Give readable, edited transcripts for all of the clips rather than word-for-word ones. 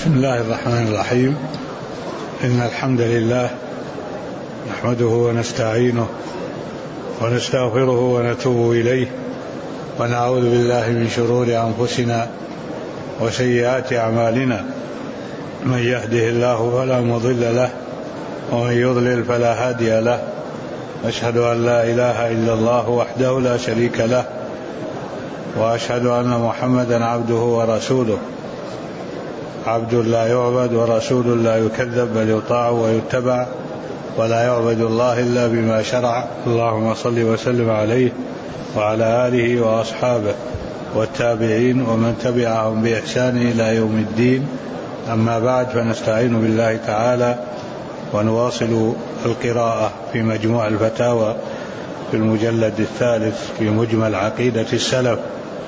بسم الله الرحمن الرحيم. إن الحمد لله نحمده ونستعينه ونستغفره ونتوب إليه ونعوذ بالله من شرور أنفسنا وسيئات أعمالنا. من يهده الله فلا مضل له ومن يضلل فلا هادي له. أشهد أن لا إله إلا الله وحده لا شريك له وأشهد أن محمدا عبده ورسوله. عبد لا يعبد ورسول لا يكذب بل يطاع ويتبع ولا يعبد الله إلا بما شرع. اللهم صل وسلم عليه وعلى آله وأصحابه والتابعين ومن تبعهم بإحسان إلى يوم الدين. أما بعد، فنستعين بالله تعالى ونواصل القراءة في مجموع الفتاوى في المجلد الثالث في مجمل عقيدة السلف.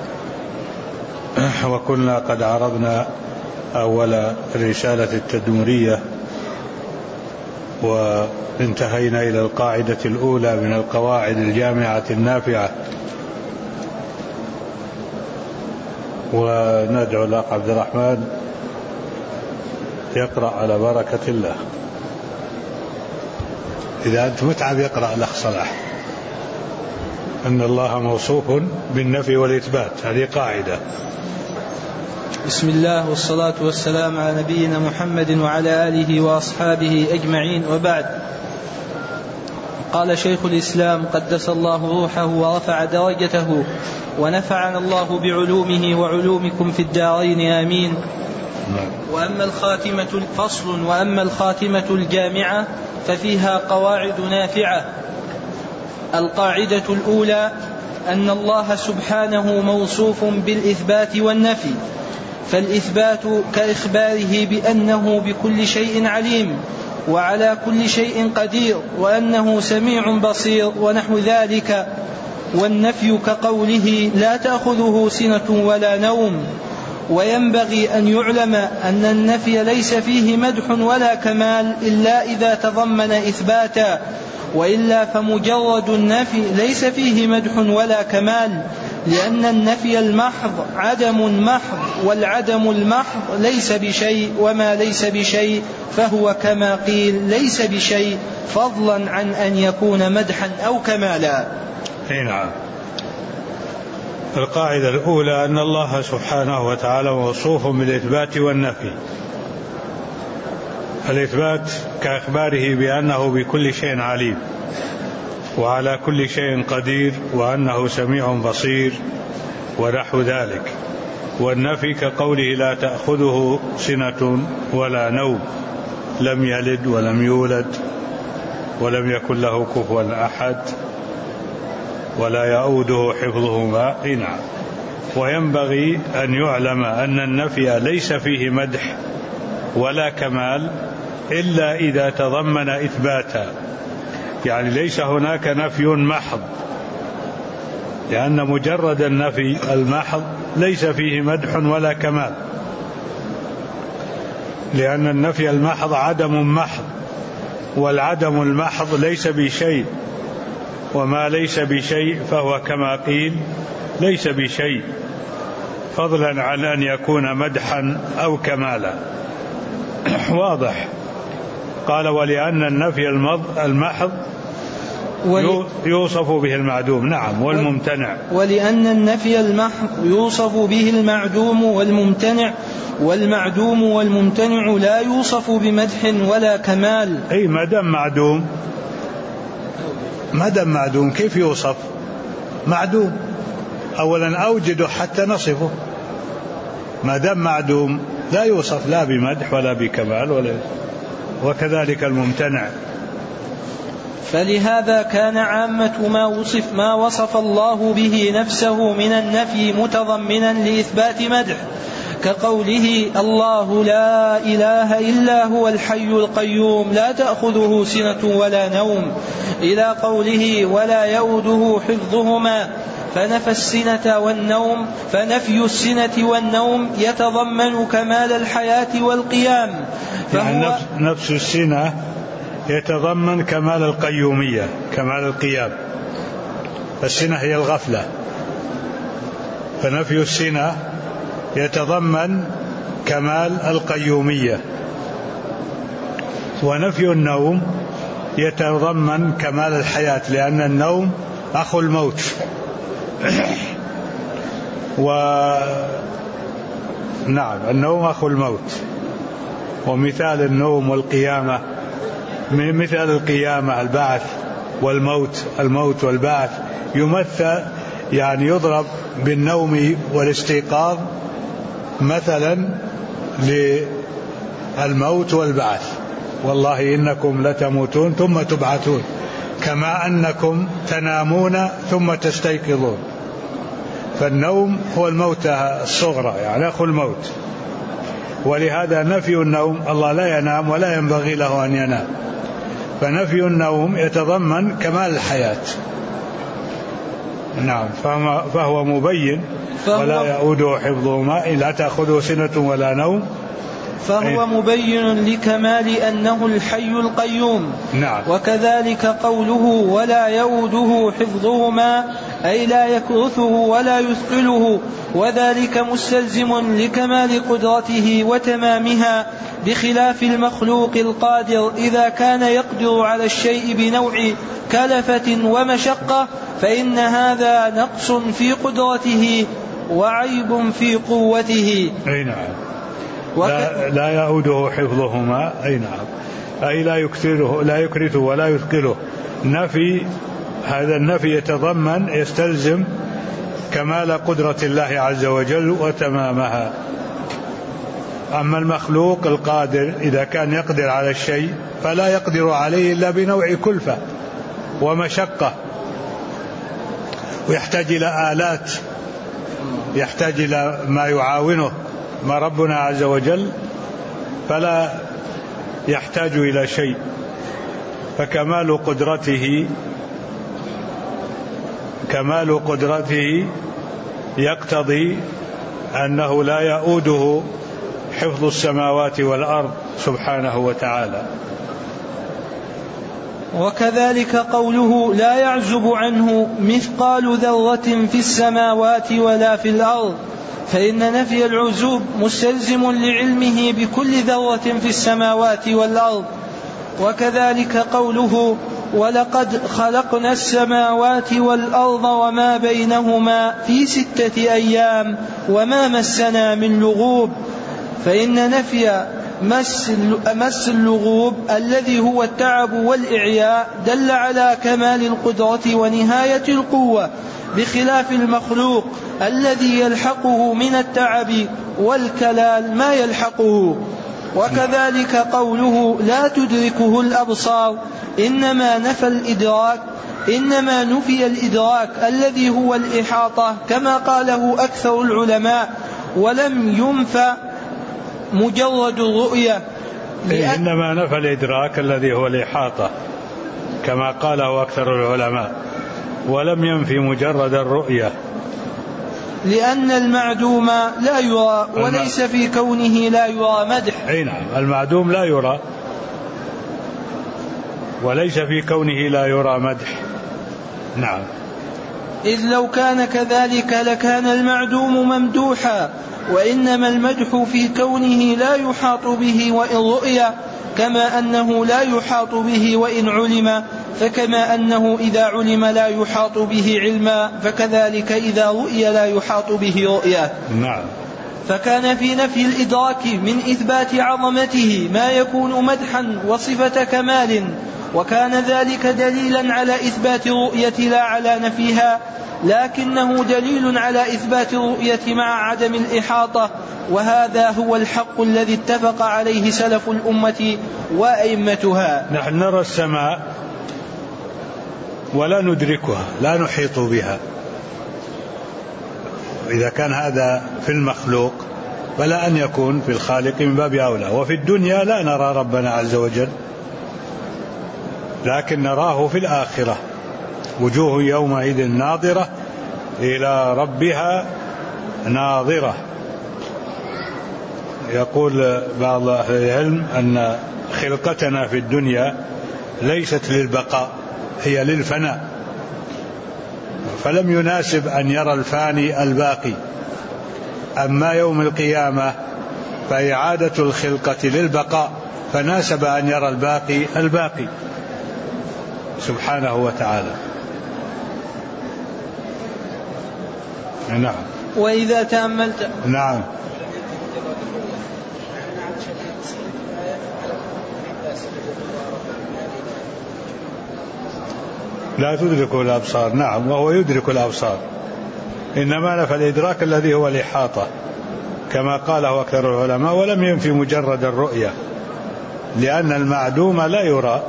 وكنا قد عرضنا أول الرسالة التدمرية وانتهينا إلى القاعدة الأولى من القواعد الجامعة النافعة. وندعو الأخ عبد الرحمن يقرأ على بركة الله. إذا أنت متعب يقرأ الأخ صلاح. أن الله موصوف بالنفي والإثبات، هذه قاعدة. بسم الله والصلاة والسلام على نبينا محمد وعلى آله وأصحابه أجمعين، وبعد. قال شيخ الإسلام قدس الله روحه ورفع درجته ونفعنا الله بعلومه وعلومكم في الدارين آمين. وأما الخاتمة الجامعة ففيها قواعد نافعة. القاعدة الأولى أن الله سبحانه موصوف بالإثبات والنفي، فالإثبات كإخباره بأنه بكل شيء عليم وعلى كل شيء قدير وأنه سميع بصير ونحو ذلك، والنفي كقوله لا تأخذه سنة ولا نوم. وينبغي أن يعلم أن النفي ليس فيه مدح ولا كمال إلا إذا تضمن إثباتا، وإلا فمجرد النفي ليس فيه مدح ولا كمال، لأن النفي المحض عدم محض، والعدم المحض ليس بشيء، وما ليس بشيء فهو كما قيل ليس بشيء، فضلا عن أن يكون مدحا أو كمالا. نعم. القاعدة الأولى أن الله سبحانه وتعالى موصوف بالإثبات والنفي. الإثبات كإخباره بأنه بكل شيء عليم وعلى كل شيء قدير وأنه سميع بصير ونحو ذلك. والنفي كقوله لا تأخذه سنة ولا نوم، لم يلد ولم يولد ولم يكن له كفوا أحد ولا يؤوده حفظهما. نعم. وينبغي أن يعلم أن النفي ليس فيه مدح ولا كمال إلا إذا تضمن إثباتا، يعني ليس هناك نفي محض، لأن مجرد النفي المحض ليس فيه مدح ولا كمال، لأن النفي المحض عدم محض، والعدم المحض ليس بشيء، وما ليس بشيء فهو كما قيل ليس بشيء، فضلا عن أن يكون مدحا أو كمالا. واضح. قال ولأن النفي المحض يوصف به المعدوم. نعم. والممتنع. ولأن النفي المحض يوصف به المعدوم والممتنع، والمعدوم والممتنع لا يوصف بمدح ولا كمال. أي ما دام معدوم كيف يوصف؟ معدوم أولا أوجده حتى نصفه، ما دام معدوم لا يوصف لا بمدح ولا بكمال وكذلك الممتنع. فلهذا كان عامة ما وصف الله به نفسه من النفي متضمنا لإثبات مدح، كقوله الله لا إله إلا هو الحي القيوم لا تأخذه سنة ولا نوم، إلى قوله ولا يؤوده حفظهما، فنفي السنة والنوم يتضمن كمال الحياة والقيام. يعني نفس السنة يتضمن كمال القيومية، كمال القيام. السنة هي الغفلة، فنفي السنة يتضمن كمال القيومية، ونفي النوم يتضمن كمال الحياة، لأن النوم أخو الموت. نعم، النوم أخو الموت. ومثال النوم والقيامة، مثال القيامة البعث والموت، الموت والبعث يمثل، يعني يضرب بالنوم والاستيقاظ مثلا للموت والبعث. والله إنكم لتموتون ثم تبعثون كما أنكم تنامون ثم تستيقظون. فالنوم هو الموت الصغرى، يعني أخو الموت. ولهذا نفي النوم، الله لا ينام ولا ينبغي له أن ينام، فنفي النوم يتضمن كمال الحياة. نعم، فهو مبين ولا يؤوده حفظهما لا تأخذه سنة ولا نوم، فهو مبين لكمال أنه الحي القيوم. نعم. وكذلك قوله ولا يؤوده حفظهما أي لا يكرثه ولا يثقله، وذلك مستلزم لكمال قدرته وتمامها، بخلاف المخلوق القادر إذا كان يقدر على الشيء بنوع كلفة ومشقة فإن هذا نقص في قدرته وعيب في قوته. أي نعم. لا يؤوده حفظهما، أي نعم، أي لا يكرثه ولا يثقله. نفي، هذا النفي يتضمن يستلزم كمال قدرة الله عز وجل وتمامها. أما المخلوق القادر إذا كان يقدر على الشيء فلا يقدر عليه إلا بنوع كلفة ومشقة، ويحتاج إلى آلات، يحتاج إلى ما يعاونه. ما ربنا عز وجل فلا يحتاج إلى شيء، فكمال قدرته يقتضي أنه لا يؤوده حفظ السماوات والأرض سبحانه وتعالى. وكذلك قوله لا يعزب عنه مثقال ذرة في السماوات ولا في الأرض، فإن نفي العزوب مستلزم لعلمه بكل ذرة في السماوات والأرض. وكذلك قوله ولقد خلقنا السماوات والأرض وما بينهما في 6 أيام وما مسنا من لغوب، فإن نفي مس اللغوب الذي هو التعب والإعياء دل على كمال القدرة ونهاية القوة، بخلاف المخلوق الذي يلحقه من التعب والكلال ما يلحقه. وكذلك قوله لا تدركه الأبصار إنما نفي الإدراك الذي هو الإحاطة كما قاله أكثر العلماء، ولم ينفى مجرد الرؤية، إنما نفى الإدراك الذي هو الإحاطة كما قاله أكثر العلماء، ولم ينفي مجرد الرؤية، لأن المعدوم لا يرى وليس في كونه لا يرى مدح. أي نعم، المعدوم لا يرى وليس في كونه لا يرى مدح. نعم. إذ لو كان كذلك لكان المعدوم ممدوحا، وإنما المدح في كونه لا يحاط به وإن رؤي، كما أنه لا يحاط به وإن علم، فكما أنه إذا علم لا يحاط به علما فكذلك إذا رؤي لا يحاط به رؤيا. نعم. فكان في نفي الإدراك من إثبات عظمته ما يكون مدحا وصفة كمال، وكان ذلك دليلا على إثبات الرؤية لا على نفيها، لكنه دليل على إثبات الرؤية مع عدم الإحاطة، وهذا هو الحق الذي اتفق عليه سلف الأمة وأئمتها. نحن نرى السماء ولا ندركها، لا نحيط بها. إذا كان هذا في المخلوق فلا أن يكون في الخالق من باب أولى. وفي الدنيا لا نرى ربنا عز وجل، لكن نراه في الآخرة، وجوه يومئذ ناظرة إلى ربها ناظرة. يقول بعض أهل العلم أن خلقتنا في الدنيا ليست للبقاء، هي للفناء، فلم يناسب أن يرى الفاني الباقي. أما يوم القيامة فإعادة الخلقة للبقاء، فناسب أن يرى الباقي سبحانه وتعالى. نعم. وإذا تأملت نعم. لا تدركه الأبصار، نعم، وهو يدرك الأبصار، إنما نفى الإدراك الذي هو الإحاطة كما قاله أكثر العلماء، ولم ينفي مجرد الرؤية، لأن المعدوم لا يرى.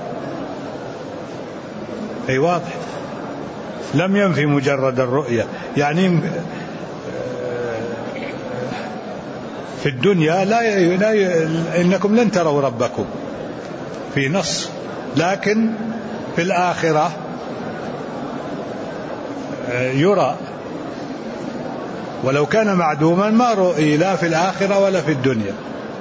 أي واضح، لم ينفي مجرد الرؤية، يعني في الدنيا إنكم لن تروا ربكم في نص، لكن في الآخرة يرى، ولو كان معدوما ما رؤي لا في الآخرة ولا في الدنيا.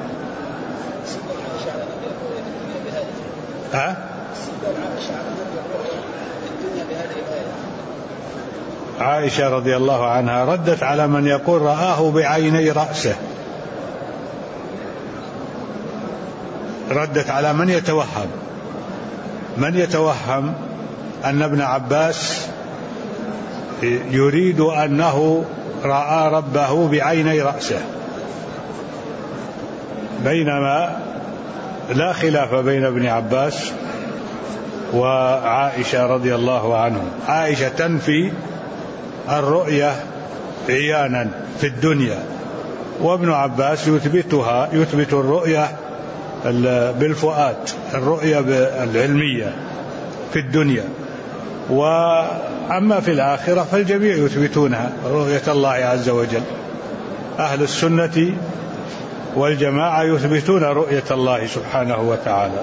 عائشة رضي الله عنها ردت على من يقول رآه بعيني رأسه، ردت على من يتوهم أن ابن عباس يريد أنه رأى ربه بعيني رأسه، بينما لا خلاف بين ابن عباس وعائشة رضي الله عنهم. عائشة تنفي الرؤية عيانا في الدنيا، وابن عباس يثبت الرؤية بالفؤاد، الرؤية العلمية في الدنيا. وأما في الآخرة فالجميع يثبتونها، رؤية الله عز وجل. أهل السنة والجماعة يثبتون رؤية الله سبحانه وتعالى.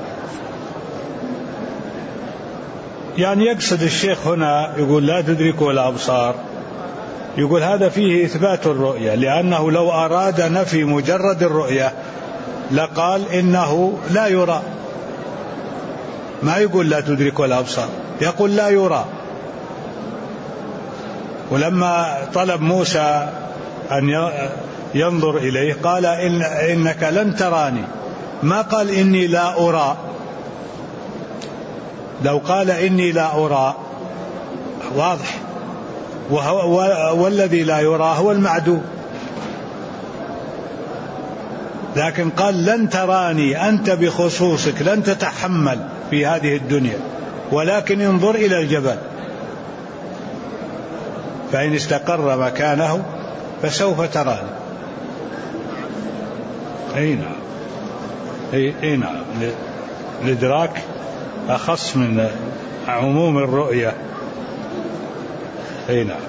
يعني يقصد الشيخ هنا يقول لا تدركه الأبصار، يقول هذا فيه إثبات الرؤية، لأنه لو أراد نفي مجرد الرؤية لقال إنه لا يرى، ما يقول لا تدركه الأبصار، يقول لا يرى. ولما طلب موسى أن ينظر إليه قال إنك لن تراني، ما قال إني لا أرى. لو قال إني لا أرى واضح، والذي لا يرى هو المعدوم، لكن قال لن تراني أنت بخصوصك، لن تتحمل في هذه الدنيا، ولكن انظر إلى الجبل فإن استقر مكانه فسوف تراني. أي نعم، الإدراك أخص من عموم الرؤية. أي نعم.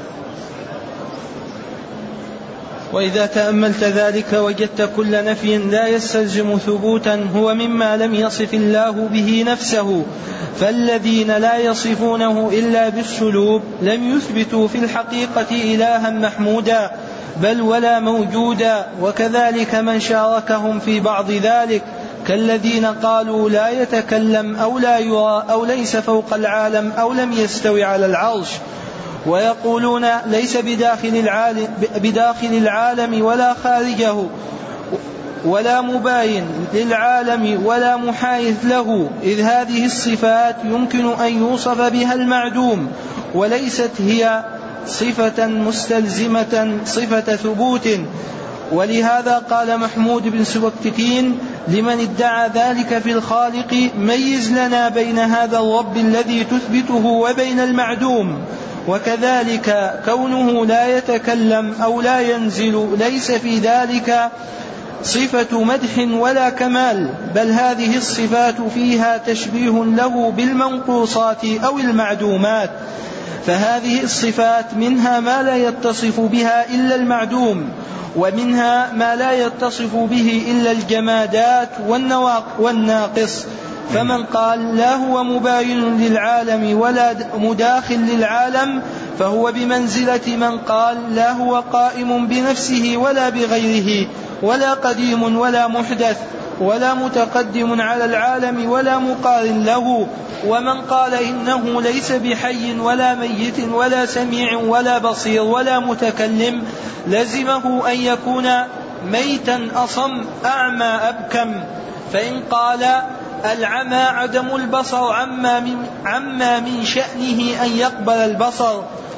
وإذا تأملت ذلك وجدت كل نفي لا يستلزم ثبوتا هو مما لم يصف الله به نفسه، فالذين لا يصفونه إلا بالسلوب لم يثبتوا في الحقيقة إلها محمودا بل ولا موجودا. وكذلك من شاركهم في بعض ذلك كالذين قالوا لا يتكلم أو لا يرى أو ليس فوق العالم أو لم يستوي على العرش، ويقولون ليس بداخل العالم ولا خارجه، ولا مباين للعالم ولا محايث له، إذ هذه الصفات يمكن أن يوصف بها المعدوم، وليست هي صفة مستلزمة صفة ثبوت. ولهذا قال محمود بن سبكتكين لمن ادعى ذلك في الخالق: ميز لنا بين هذا الرب الذي تثبته وبين المعدوم. وكذلك كونه لا يتكلم أو لا ينزل ليس في ذلك صفة مدح ولا كمال، بل هذه الصفات فيها تشبيه له بالمنقوصات أو المعدومات، فهذه الصفات منها ما لا يتصف بها إلا المعدوم، ومنها ما لا يتصف به إلا الجمادات والناقص. فمن قال لا هو مباين للعالم ولا مداخل للعالم فهو بمنزلة من قال لا هو قائم بنفسه ولا بغيره، ولا قديم ولا محدث، ولا متقدم على العالم ولا مقارن له. ومن قال إنه ليس بحي ولا ميت ولا سميع ولا بصير ولا متكلم لزمه أن يكون ميتا أصم أعمى أبكم. فإن قال العمى عدم البصر عما من شأنه أن يقبل البصر،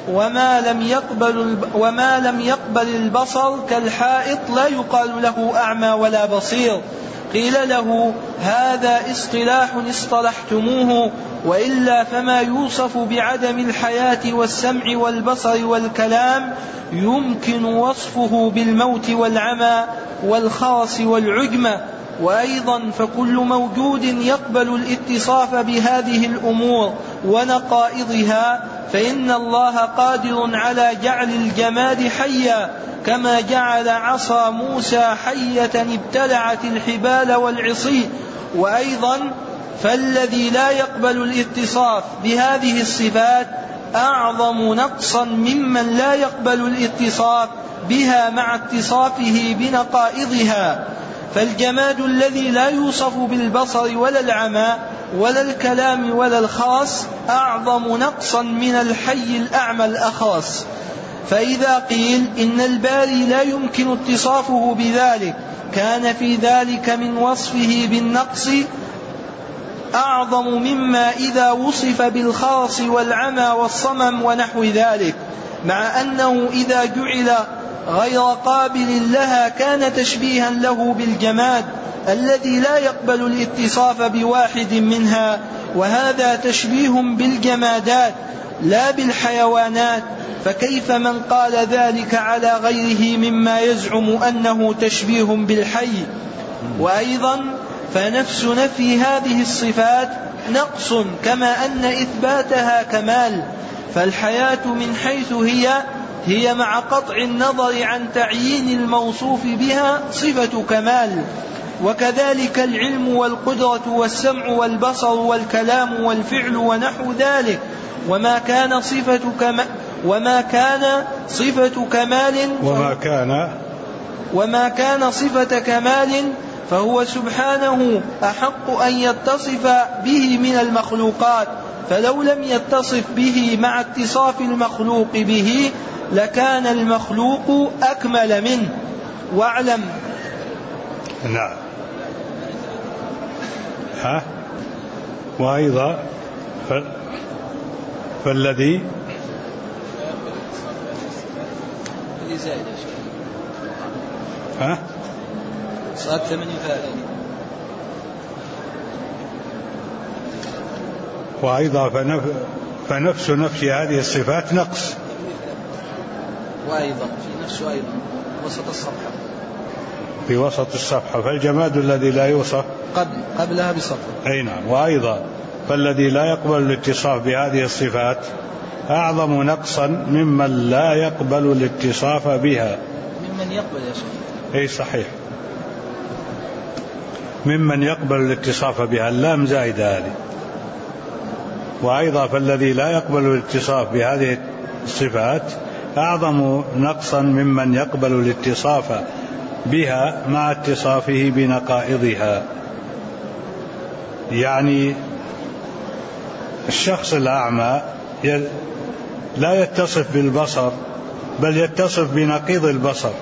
وما لم يقبل البصر كالحائط لا يقال له أعمى ولا بصير. قيل له هذا اصطلاح اصطلحتموه، وإلا فما يوصف بعدم الحياة والسمع والبصر والكلام يمكن وصفه بالموت والعمى والخرس والعجمة. وأيضا فكل موجود يقبل الاتصاف بهذه الأمور ونقائضها فإن الله قادر على جعل الجماد حيا، كما جعل عصا موسى حية ابتلعت الحبال والعصي. وأيضا فالذي لا يقبل الاتصاف بهذه الصفات أعظم نقصا ممن لا يقبل الاتصاف بها مع اتصافه بنقائضها. فالجماد الذي لا يوصف بالبصر ولا العمى ولا الكلام ولا الخرس أعظم نقصا من الحي الأعمى الأخرس. فإذا قيل إن الباري لا يمكن اتصافه بذلك كان في ذلك من وصفه بالنقص أعظم مما إذا وصف بالخرس والعمى والصمم ونحو ذلك، مع أنه إذا جعل غير قابل لها كان تشبيها له بالجماد الذي لا يقبل الاتصاف بواحد منها، وهذا تشبيه بالجمادات لا بالحيوانات. فكيف من قال ذلك على غيره مما يزعم أنه تشبيه بالحي؟ وأيضا فنفس نفي هذه الصفات نقص كما أن إثباتها كمال. فالحياة من حيث هي مع قطع النظر عن تعيين الموصوف بها صفة كمال، وكذلك العلم والقدرة والسمع والبصر والكلام والفعل ونحو ذلك. وما كان صفة كمال فهو سبحانه أحق أن يتصف به من المخلوقات، فلو لم يتصف به مع اتصاف المخلوق به لكان المخلوق أكمل منه. واعلم. نعم. وأيضا فالذي صاد 8 وأيضا فنفس هذه الصفات نقص. وأيضا في نفسه أيضا في وسط الصفحة فالجماد الذي لا يوصف قبلها بصفحة. أي نعم. وأيضا فالذي لا يقبل الاتصاف بهذه الصفات أعظم نقصا ممن لا يقبل الاتصاف بها. ممن يقبل يا شيخ. أي صحيح، ممن يقبل الاتصاف بها، اللام زائدة هذه. وأيضا فالذي لا يقبل الاتصاف بهذه الصفات أعظم نقصا ممن يقبل الاتصاف بها مع اتصافه بنقائضها. يعني الشخص الأعمى لا يتصف بالبصر بل يتصف بنقيض البصر،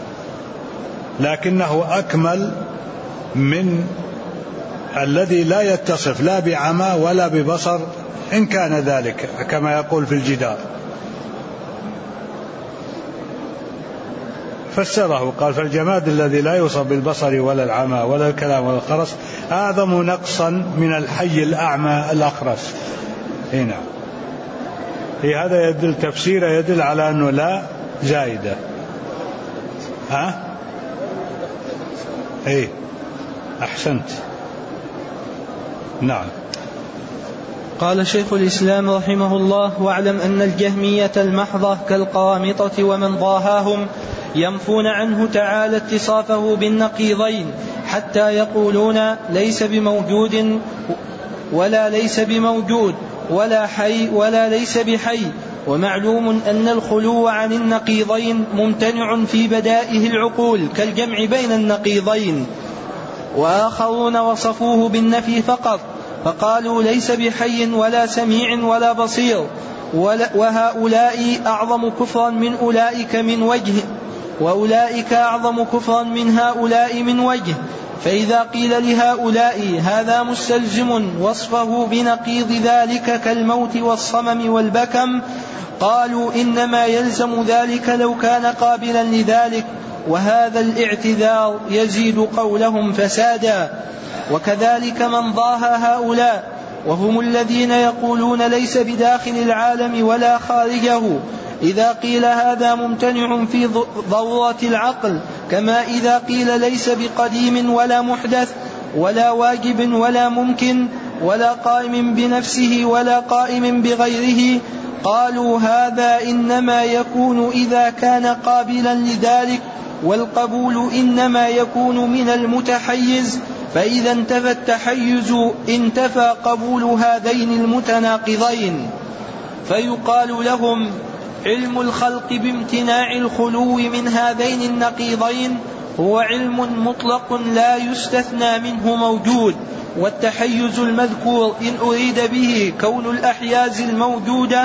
لكنه أكمل من الذي لا يتصف لا بعمى ولا ببصر إن كان ذلك كما يقول في الجدار. فسره قال فالجماد الذي لا يوصف بالبصر ولا العمى ولا الكلام ولا الخرس أعظم نقصا من الحي الأعمى الأخرس. هنا هذا يدل تفسير يدل على أنه لا زائدة. ايه أحسنت. نعم. قال شيخ الإسلام رحمه الله: واعلم أن الجهمية المحضة كالقرامطة ومن ضاهاهم ينفون عنه تعالى اتصافه بالنقيضين، حتى يقولون ليس بموجود ولا ليس بموجود، ولا حي ولا ليس بحي. ومعلوم أن الخلو عن النقيضين ممتنع في بدائه العقول كالجمع بين النقيضين. وآخرون وصفوه بالنفي فقط، فقالوا ليس بحي ولا سميع ولا بصير، وهؤلاء أعظم كفرا من أولئك من وجه. وأولئك أعظم كفرا من هؤلاء من وجه. فإذا قيل لهؤلاء هذا مستلزم وصفه بنقيض ذلك كالموت والصمم والبكم، قالوا إنما يلزم ذلك لو كان قابلا لذلك، وهذا الاعتذار يزيد قولهم فسادا. وكذلك من ضاهى هؤلاء وهم الذين يقولون ليس بداخل العالم ولا خارجه، إذا قيل هذا ممتنع في ضرورة العقل، كما إذا قيل ليس بقديم ولا محدث ولا واجب ولا ممكن ولا قائم بنفسه ولا قائم بغيره، قالوا هذا إنما يكون إذا كان قابلا لذلك، والقبول إنما يكون من المتحيز، فإذا انتفى التحيز انتفى قبول هذين المتناقضين. فيقال لهم علم الخلق بامتناع الخلو من هذين النقيضين هو علم مطلق لا يستثنى منه موجود، والتحيز المذكور إن أريد به كون الأحياز الموجودة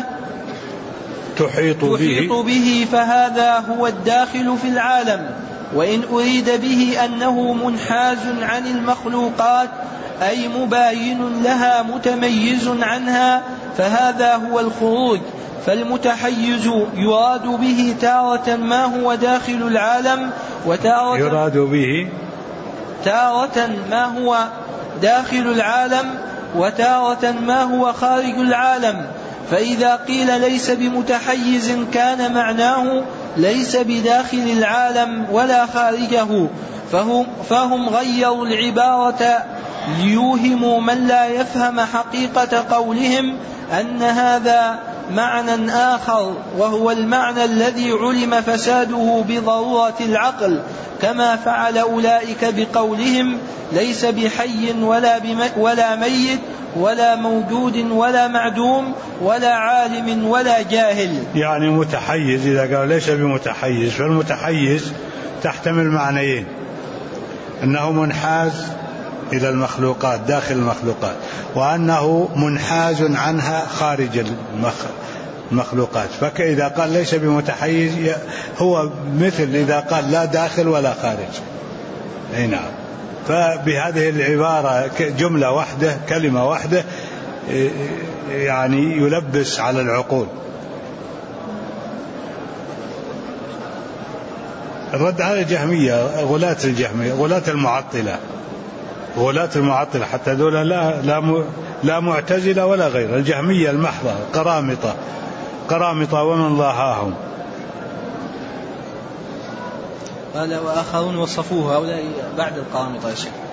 تحيط به فهذا هو الداخل في العالم، وإن أريد به أنه منحاز عن المخلوقات أي مباين لها متميز عنها فهذا هو الخروج. فالمتحيز يراد به تارة ما هو داخل العالم، وتارة يراد به تارة ما هو داخل العالم وتارة ما هو خارج العالم. فإذا قيل ليس بمتحيز كان معناه ليس بداخل العالم ولا خارجه، فهم غيروا العبارة ليوهموا من لا يفهم حقيقة قولهم أن هذا معنى آخر، وهو المعنى الذي علم فساده بضرورة العقل، كما فعل أولئك بقولهم ليس بحي ولا ميت ولا موجود ولا معدوم ولا عالم ولا جاهل. يعني متحيز، إذا قال ليس بمتحيز، فالمتحيز تحتمل معنيين: أنه منحاز إلى المخلوقات داخل المخلوقات، وأنه منحاز عنها خارج المخلوقات. فإذا قال ليس بمتحيز هو مثل إذا قال لا داخل ولا خارج. أي نعم. فبهذه العبارة جملة واحدة كلمة واحدة يعني يلبس على العقول. الرد على الجهمية، غلاة الجهمية، غلاة المعطلة حتى دول لا معتزلة ولا غير. الجهمية المحضة قرامطة ومن ضاهاهم. قال وآخرون وصفوه، هؤلاء بعد القرامطة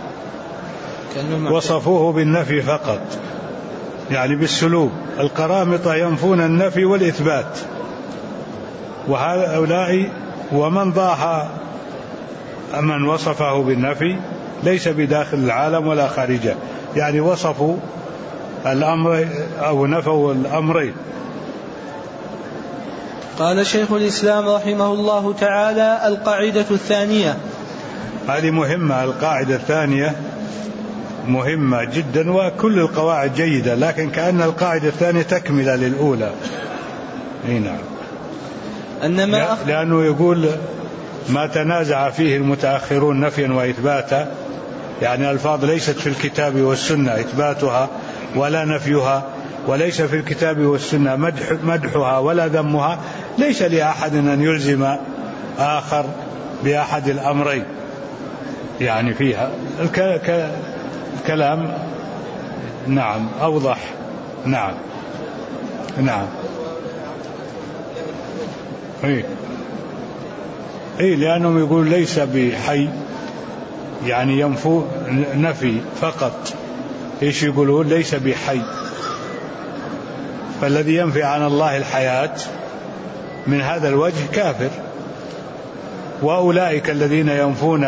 وصفوه بالنفي فقط، يعني بالسلوب. القرامطة ينفون النفي والإثبات، وهؤلاء ومن ضاها من وصفه بالنفي ليس بداخل العالم ولا خارجه، يعني وصفوا الأمر أو نفوا الأمرين. قال شيخ الإسلام رحمه الله تعالى: القاعدة الثانية. هذه مهمة، القاعدة الثانية مهمة جدا، وكل القواعد جيدة، لكن كأن القاعدة الثانية تكملة للأولى. نعم. لأنه يقول ما تنازع فيه المتأخرون نفيا وإثباتا، يعني الفاظ ليست في الكتاب والسنة إثباتها ولا نفيها، وليس في الكتاب والسنة مدحها ولا ذمها، ليس لأحد أن يلزم آخر بأحد الأمرين يعني فيها. الكلام نعم أوضح. نعم لأنهم يقول ليس بحي، يعني ينفو نفي فقط. إيش يقولون؟ ليس بحي، فالذي ينفي عن الله الحياة من هذا الوجه كافر. وأولئك الذين ينفون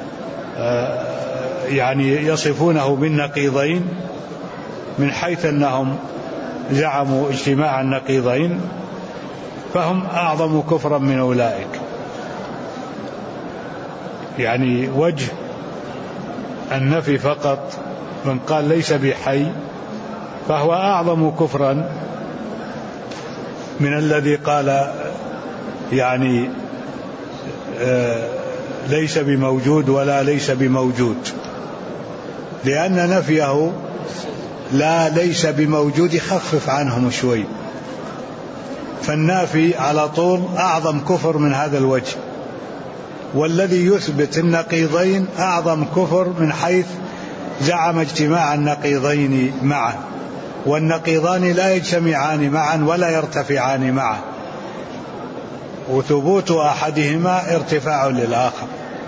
يعني يصفونه بالنقيضين من حيث أنهم زعموا اجتماع النقيضين فهم أعظم كفرا من أولئك. يعني وجه النفي فقط، من قال ليس بحي فهو أعظم كفرا من الذي قال يعني ليس بموجود ولا ليس بموجود، لأن نفيه لا ليس بموجود يخفف عنهم شوي، فالنافي على طول أعظم كفر من هذا الوجه، والذي يثبت النقيضين أعظم كفر من حيث زعم اجتماع النقيضين معا، والنقيضان لا يجتمعان معا ولا يرتفعان معا، وثبوت أحدهما ارتفاع للآخر.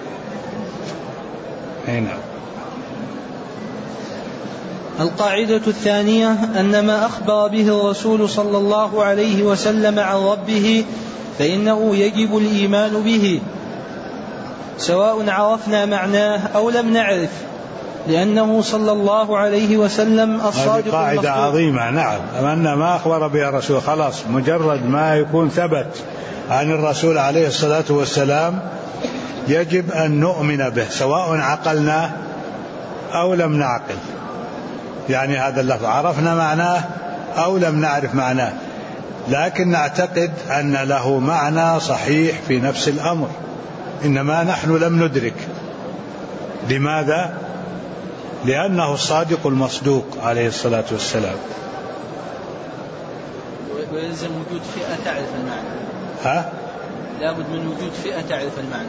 هنا القاعدة الثانية أن ما أخبر به الرسول صلى الله عليه وسلم عن ربه فإنه يجب الإيمان به سواء عرفنا معناه أو لم نعرف، لأنه صلى الله عليه وسلم الصادق. هذه قاعدة عظيمة. نعم، أن ما أخبر به الرسول خلاص، مجرد ما يكون ثبت عن الرسول عليه الصلاة والسلام يجب أن نؤمن به سواء عقلناه أو لم نعقل. يعني هذا اللفظ عرفنا معناه أو لم نعرف معناه، لكن نعتقد أن له معنى صحيح في نفس الأمر، إنما نحن لم ندرك. لماذا؟ لأنه الصادق المصدوق عليه الصلاة والسلام. ويلزم وجود فئة تعرف المعنى. ها؟ لابد من وجود فئة تعرف المعنى.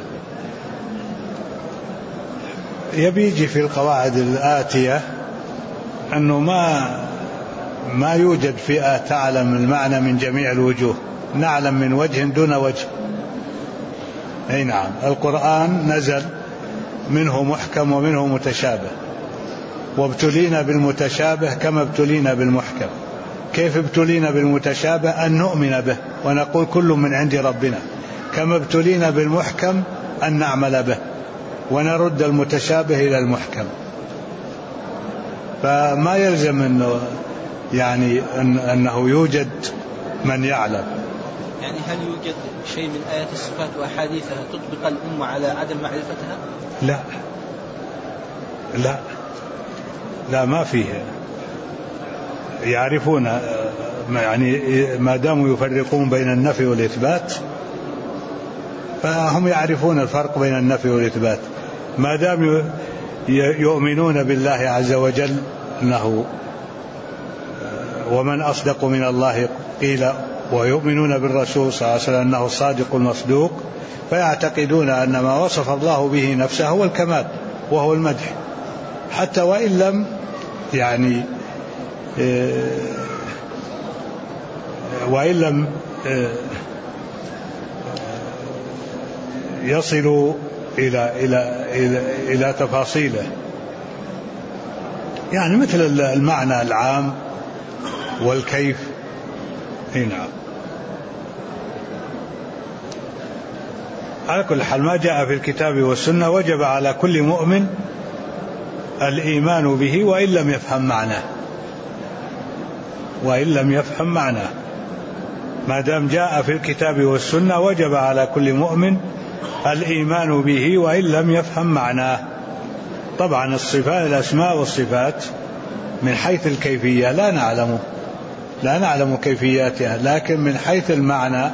يبيجي في القواعد الآتية أنه ما يوجد فئة تعلم المعنى من جميع الوجوه، نعلم من وجه دون وجه. أي نعم، القرآن نزل منه محكم ومنه متشابه، وابتلينا بالمتشابه كما ابتلينا بالمحكم. كيف ابتلينا بالمتشابه؟ أن نؤمن به ونقول كل من عند ربنا، كما ابتلينا بالمحكم أن نعمل به ونرد المتشابه إلى المحكم. فما يلزم أنه يعني أنه يوجد من يعلم. يعني هل يوجد شيء من آيات الصفات وأحاديثها تطبق الأمة على عدم معرفتها؟ لا لا لا، ما فيها. يعرفون، يعني ما داموا يفرقون بين النفي والإثبات فهم يعرفون الفرق بين النفي والإثبات، ما دام يؤمنون بالله عز وجل أنه ومن أصدق من الله قيل، ويؤمنون بالرسول صلى الله عليه وسلم أنه الصادق المصدوق، فيعتقدون أن ما وصف الله به نفسه هو الكمال وهو المدح، حتى وإن لم يعني وإن لم يصلوا إلى تفاصيله، يعني مثل المعنى العام والكيف. نعم، على كل حال ما جاء في الكتاب والسنة وجب على كل مؤمن الإيمان به وإن لم يفهم معناه، ما دام جاء في الكتاب والسنة وجب على كل مؤمن الإيمان به وإن لم يفهم معناه. طبعا الصفات، الأسماء والصفات من حيث الكيفية لا نعلم كيفياتها، لكن من حيث المعنى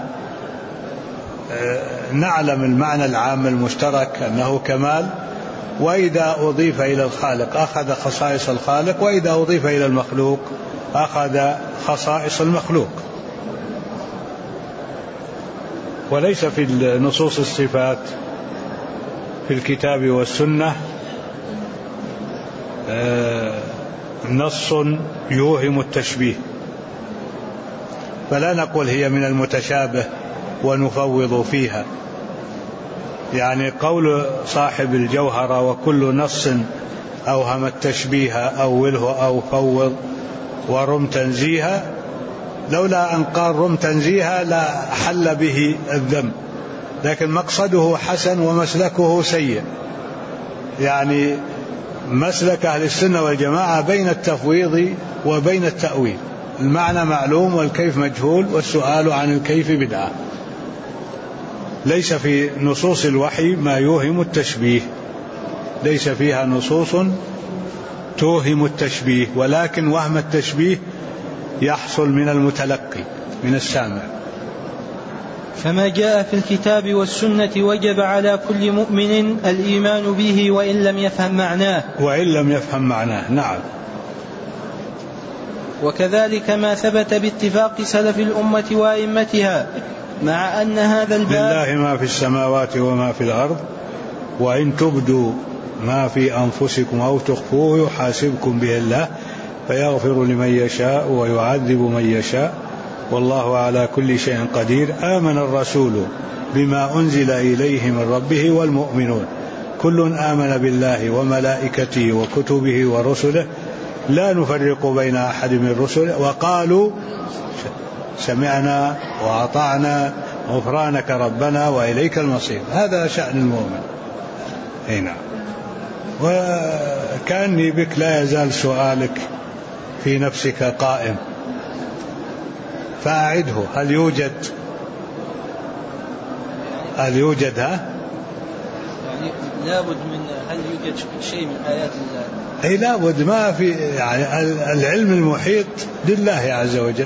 نعلم المعنى العام المشترك أنه كمال، وإذا أضيف إلى الخالق أخذ خصائص الخالق، وإذا أضيف إلى المخلوق أخذ خصائص المخلوق. وليس في نصوص الصفات في الكتاب والسنة نص يوهم التشبيه، فلا نقول هي من المتشابه ونفوض فيها. يعني قول صاحب الجوهرة وكل نص أوهم التشبيه أوله أو فوض ورم تنزيها، لولا أن قال رم تنزيها لا حل به الذنب، لكن مقصده حسن ومسلكه سيء. يعني مسلك أهل السنة والجماعة بين التفويض وبين التأويل، المعنى معلوم والكيف مجهول، والسؤال عن الكيف بدعة. ليس في نصوص الوحي ما يوهم التشبيه، ليس فيها نصوص توهم التشبيه، ولكن وهم التشبيه يحصل من المتلقي من السامع، فما جاء في الكتاب والسنة وجب على كل مؤمن الإيمان به وإن لم يفهم معناه. نعم. وكذلك ما ثبت باتفاق سلف الأمة وأئمتها، مع أن هذا الباب لله ما في السماوات وما في الأرض وإن تبدوا ما في أنفسكم أو تخفوه يحاسبكم به الله فيغفر لمن يشاء ويعذب من يشاء والله على كل شيء قدير. آمن الرسول بما أنزل إليه من ربه والمؤمنون كل آمن بالله وملائكته وكتبه ورسله لا نفرق بين أحد من رسله وقالوا سمعنا وأطعنا غفرانك ربنا وإليك المصير. هذا شأن المؤمن. نعم. وكأني بك لا يزال سؤالك في نفسك قائم فأعده. هل يوجد يعني لابد من هل يوجد شيء من آيات الله؟ أي لابد. ما في يعني العلم المحيط لله عز وجل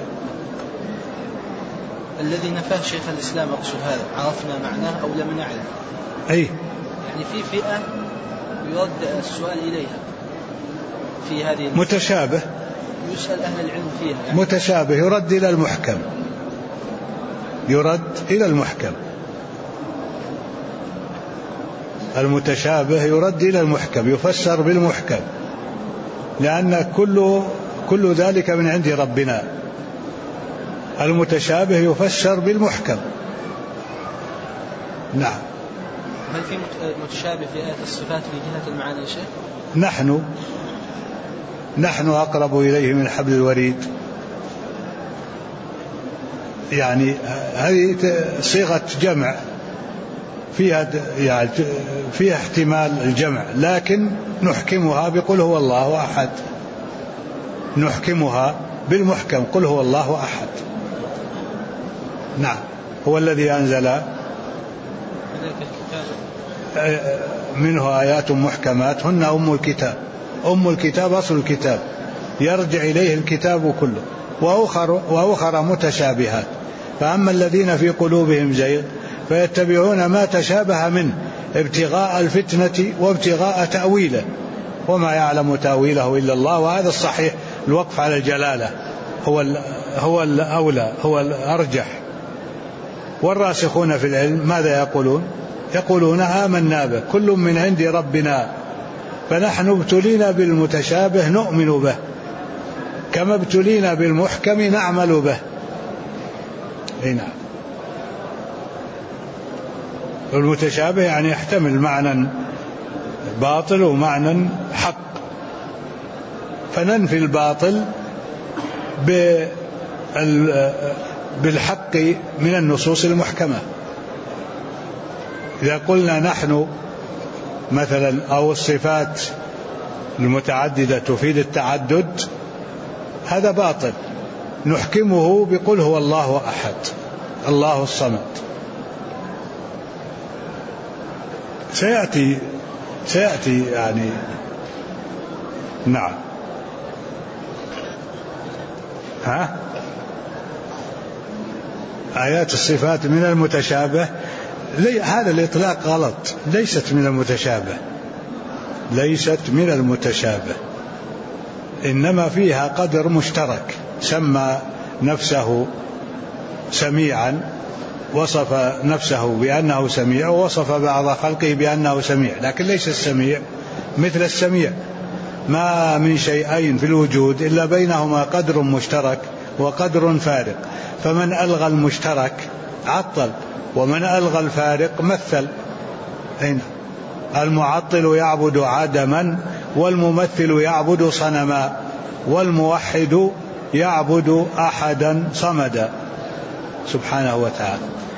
الذي نفاه شيخ الإسلام. أقصد هذا عرفنا معناه أو لم نعلم. أي يعني في فئة يرد السؤال إليها في هذه متشابه يسأل أهل العلم فيها يعني. متشابه يرد إلى المحكم. المتشابه يرد إلى المحكم يفسر بالمحكم لأن كل ذلك من عند ربنا. المتشابه يفسر بالمحكم. نعم. هل في متشابه في آيات الصفات في جهة المعاني يا شيخ؟ نحن أقرب إليه من حبل الوريد. يعني هذه صيغة جمع فيها احتمال الجمع لكن نحكمها بقل هو الله أحد. نحكمها بالمحكم قل هو الله أحد. نعم. هو الذي أنزل منه آيات محكمات هن أم الكتاب أصل الكتاب يرجع إليه الكتاب كله وأخر متشابهات. فأما الذين في قلوبهم زيغ فيتبعون ما تشابه منه ابتغاء الفتنة وابتغاء تأويله وما يعلم تأويله إلا الله. وهذا الصحيح الوقف على الجلالة هو الأولى هو الأرجح. والراسخون في العلم ماذا يقولون آمنا به كل من عند ربنا. فنحن ابتلينا بالمتشابه نؤمن به كما ابتلينا بالمحكم نعمل به. نعم. المتشابه يعني يحتمل معنى باطل ومعنى حق فننفي الباطل بالحق من النصوص المحكمة. إذا قلنا نحن مثلا أو الصفات المتعددة تفيد التعدد هذا باطل نحكمه بقول هو الله أحد الله الصمد. سيأتي يعني. نعم. آيات الصفات من المتشابه هذا الإطلاق غلط. ليست من المتشابه إنما فيها قدر مشترك. سمى نفسه سميعا وصف نفسه بأنه سميع ووصف بعض خلقه بأنه سميع لكن ليس السميع مثل السميع. ما من شيئين في الوجود إلا بينهما قدر مشترك وقدر فارق. فمن ألغى المشترك عطل ومن ألغى الفارق مثل. المعطل يعبد عدما والممثل يعبد صنما والموحد يعبد أحدا صمدا سبحانه وتعالى.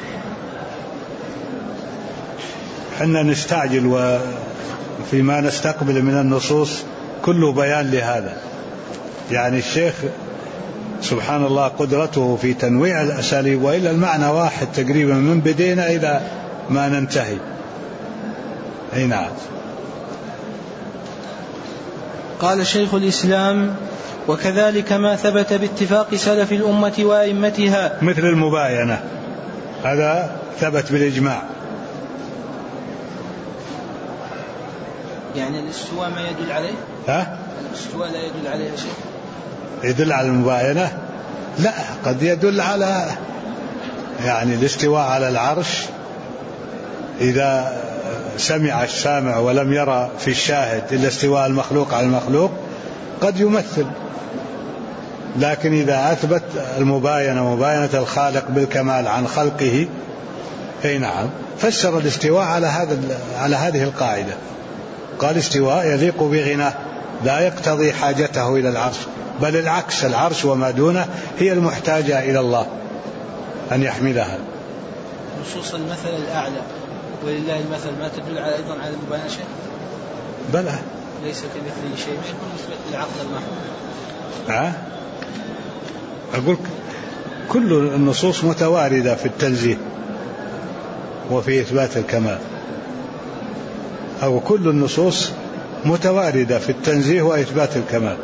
حنا نستعجل وفيما نستقبل من النصوص كله بيان لهذا. يعني الشيخ سبحان الله قدرته في تنويع الأساليب وإلا المعنى واحد تقريبا من بدينا إلى ما ننتهي. نعم. قال شيخ الإسلام وكذلك ما ثبت باتفاق سلف الأمة وأئمتها مثل المباينة هذا ثبت بالإجماع. يعني الاستواء ما يدل عليه؟ الاستواء لا يدل عليه شيء؟ يدل على المباينة؟ لا، قد يدل على يعني الاستواء على العرش إذا سمع السامع ولم يرى في الشاهد إلا استواء المخلوق على المخلوق قد يمثل. لكن إذا أثبت المباينة مباينة الخالق بالكمال عن خلقه، أي نعم، فسر الاستواء على هذه القاعدة، قال استواء يليق بغناه لا يقتضي حاجته إلى العرش، بل العكس، العرش وما دونه هي المحتاجة إلى الله أن يحملها. نصوص المثل الأعلى ولله المثل ما تدل على أيضا على المباينة شيء؟ بلى، ليس كمثله شيء، ما يكون مثبت للعقل المحض. أقول كل النصوص متواردة في التنزيه وفي إثبات الكمال، أو كل النصوص متواردة في التنزيه وإثبات الكمال.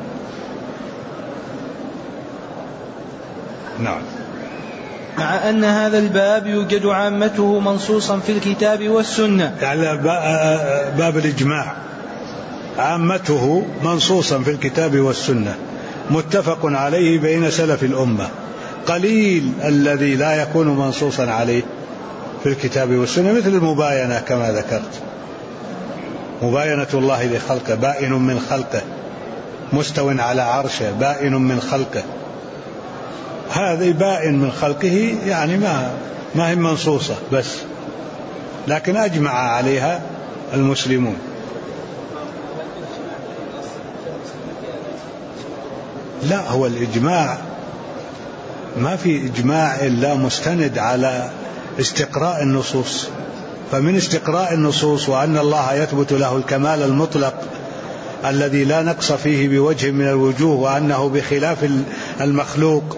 نعم. مع أن هذا الباب يوجد عامته منصوصا في الكتاب والسنة، يعني باب الإجماع عامته منصوصا في الكتاب والسنة متفق عليه بين سلف الأمة، قليل الذي لا يكون منصوصا عليه في الكتاب والسنة، مثل المباينة كما ذكرت، مباينة الله لخلقه، بائن من خلقه، مستو على عرشه، بائن من خلقه، هذه بائن من خلقه، يعني ما هي منصوصة بس، لكن أجمع عليها المسلمون. لا، هو الإجماع ما في إجماع إلا مستند على استقراء النصوص، فمن استقراء النصوص وأن الله يثبت له الكمال المطلق الذي لا نقص فيه بوجه من الوجوه، وأنه بخلاف المخلوق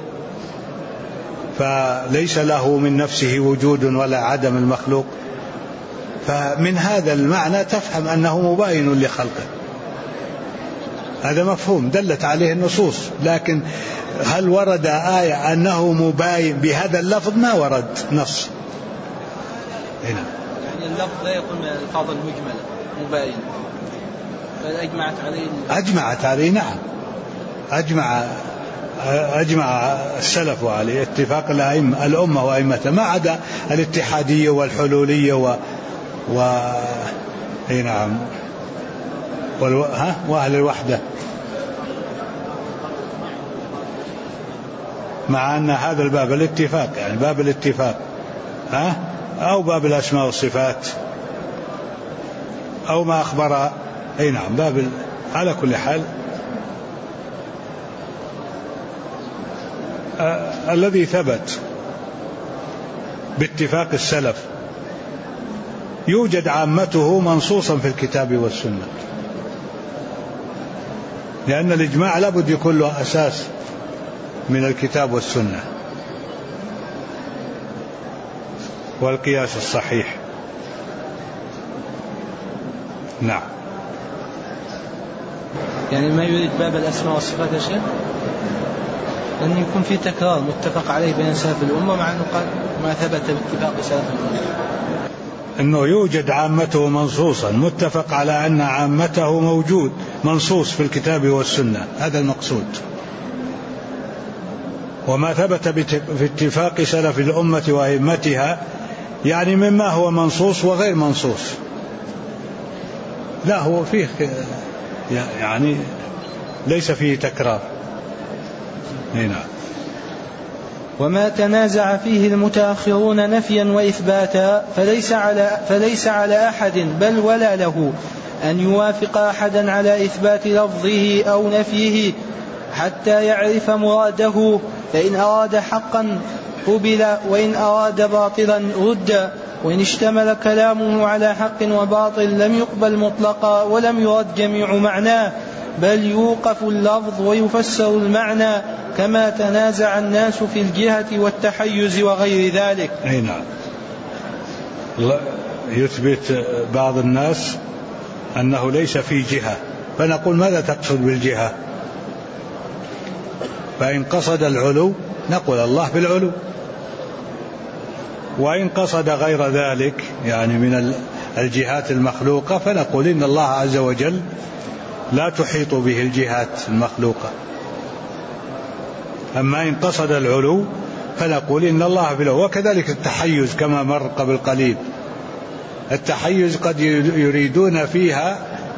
فليس له من نفسه وجود ولا عدم المخلوق، فمن هذا المعنى تفهم أنه مباين لخلقه، هذا مفهوم دلت عليه النصوص. لكن هل ورد آية أنه مباين بهذا اللفظ؟ ما ورد نص هنا. يعني اللفظ لا يكون من الألفاظ المجملة مباين، بل أجمعت عليه. نعم، أجمع السلف عليه اتفاق الأمة وأئمتها، ما عدا الاتحادية والحلولية نعم، وأهل الوحدة، مع أن هذا الباب الاتفاق، يعني باب الاتفاق، أو باب الأسماء والصفات، أو ما أخبر، نعم، باب على كل حال. الذي ثبت باتفاق السلف يوجد عامته منصوصا في الكتاب والسنة، لأن الإجماع لابد يكون له أساس من الكتاب والسنة والقياس الصحيح. نعم. يعني ما يريد باب الأسماء والصفات يا شيخ أن يكون في تكرار متفق عليه بين سلف الأمة، مع أنه قال ما ثبت باتفاق سلف الأمة، أنه يوجد عامته منصوصا متفق على أن عامته موجود منصوص في الكتاب والسنة، هذا المقصود. وما ثبت في اتفاق سلف الأمة وأئمتها يعني مما هو منصوص وغير منصوص، لا هو فيه يعني ليس فيه تكرار. هنا. وما تنازع فيه المتأخرون نفيا وإثباتا فليس على أحد بل ولا له أن يوافق أحدا على إثبات لفظه أو نفيه حتى يعرف مراده، فإن أراد حقا قبل وإن أراد باطلا رد، وإن اشتمل كلامه على حق وباطل لم يقبل مطلقا ولم يرد جميع معناه، بل يوقف اللفظ ويفسر المعنى كما تنازع الناس في الجهة والتحيز وغير ذلك. أي نعم. يثبت بعض الناس أنه ليس في جهة، فنقول ماذا تقصد بالجهة؟ فإن قصد العلو نقول الله بالعلو، وإن قصد غير ذلك يعني من الجهات المخلوقة فنقول إن الله عز وجل لا تحيط به الجهات المخلوقة. أما إن قصد العلو فنقول إن الله بالعلو. وكذلك التحيز كما مر قبل قليل، التحيز قد يريدون فيها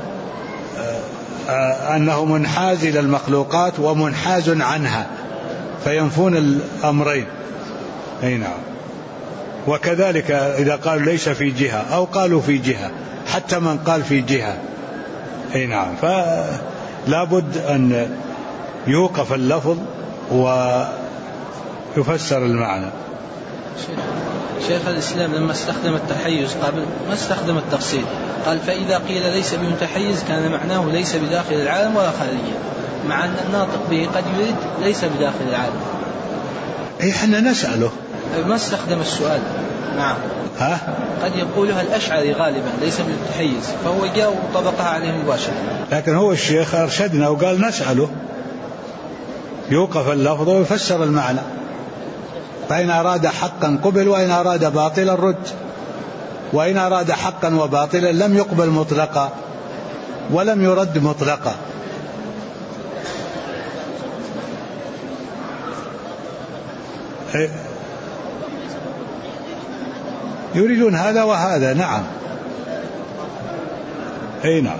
أنه منحاز إلى المخلوقات ومنحاز عنها فينفون الأمرين. أي نعم. وكذلك إذا قالوا ليس في جهة أو قالوا في جهة، حتى من قال في جهة. أي نعم. فلا بد أن يوقف اللفظ ويفسر المعنى. شيخ الإسلام لما استخدم التحيز قبل ما استخدم التفصيل، قال فإذا قيل ليس بمتحيز كان معناه ليس بداخل العالم ولا خارجه، مع أن الناطق به قد يريد ليس بداخل العالم. إحنا نسأله ما استخدم السؤال. نعم. قد يقولها الأشعري غالبا ليس بالتحيز، فهو جاء وطبقها عليه مباشرة. لكن هو الشيخ أرشدنا وقال نسأله، يوقف اللفظ ويفسر المعنى، فإن أراد حقا قبل وإن أراد باطلا رد، وإن أراد حقا وباطلا لم يقبل مطلقا ولم يرد مطلقا. يريدون هذا وهذا. نعم. أي نعم.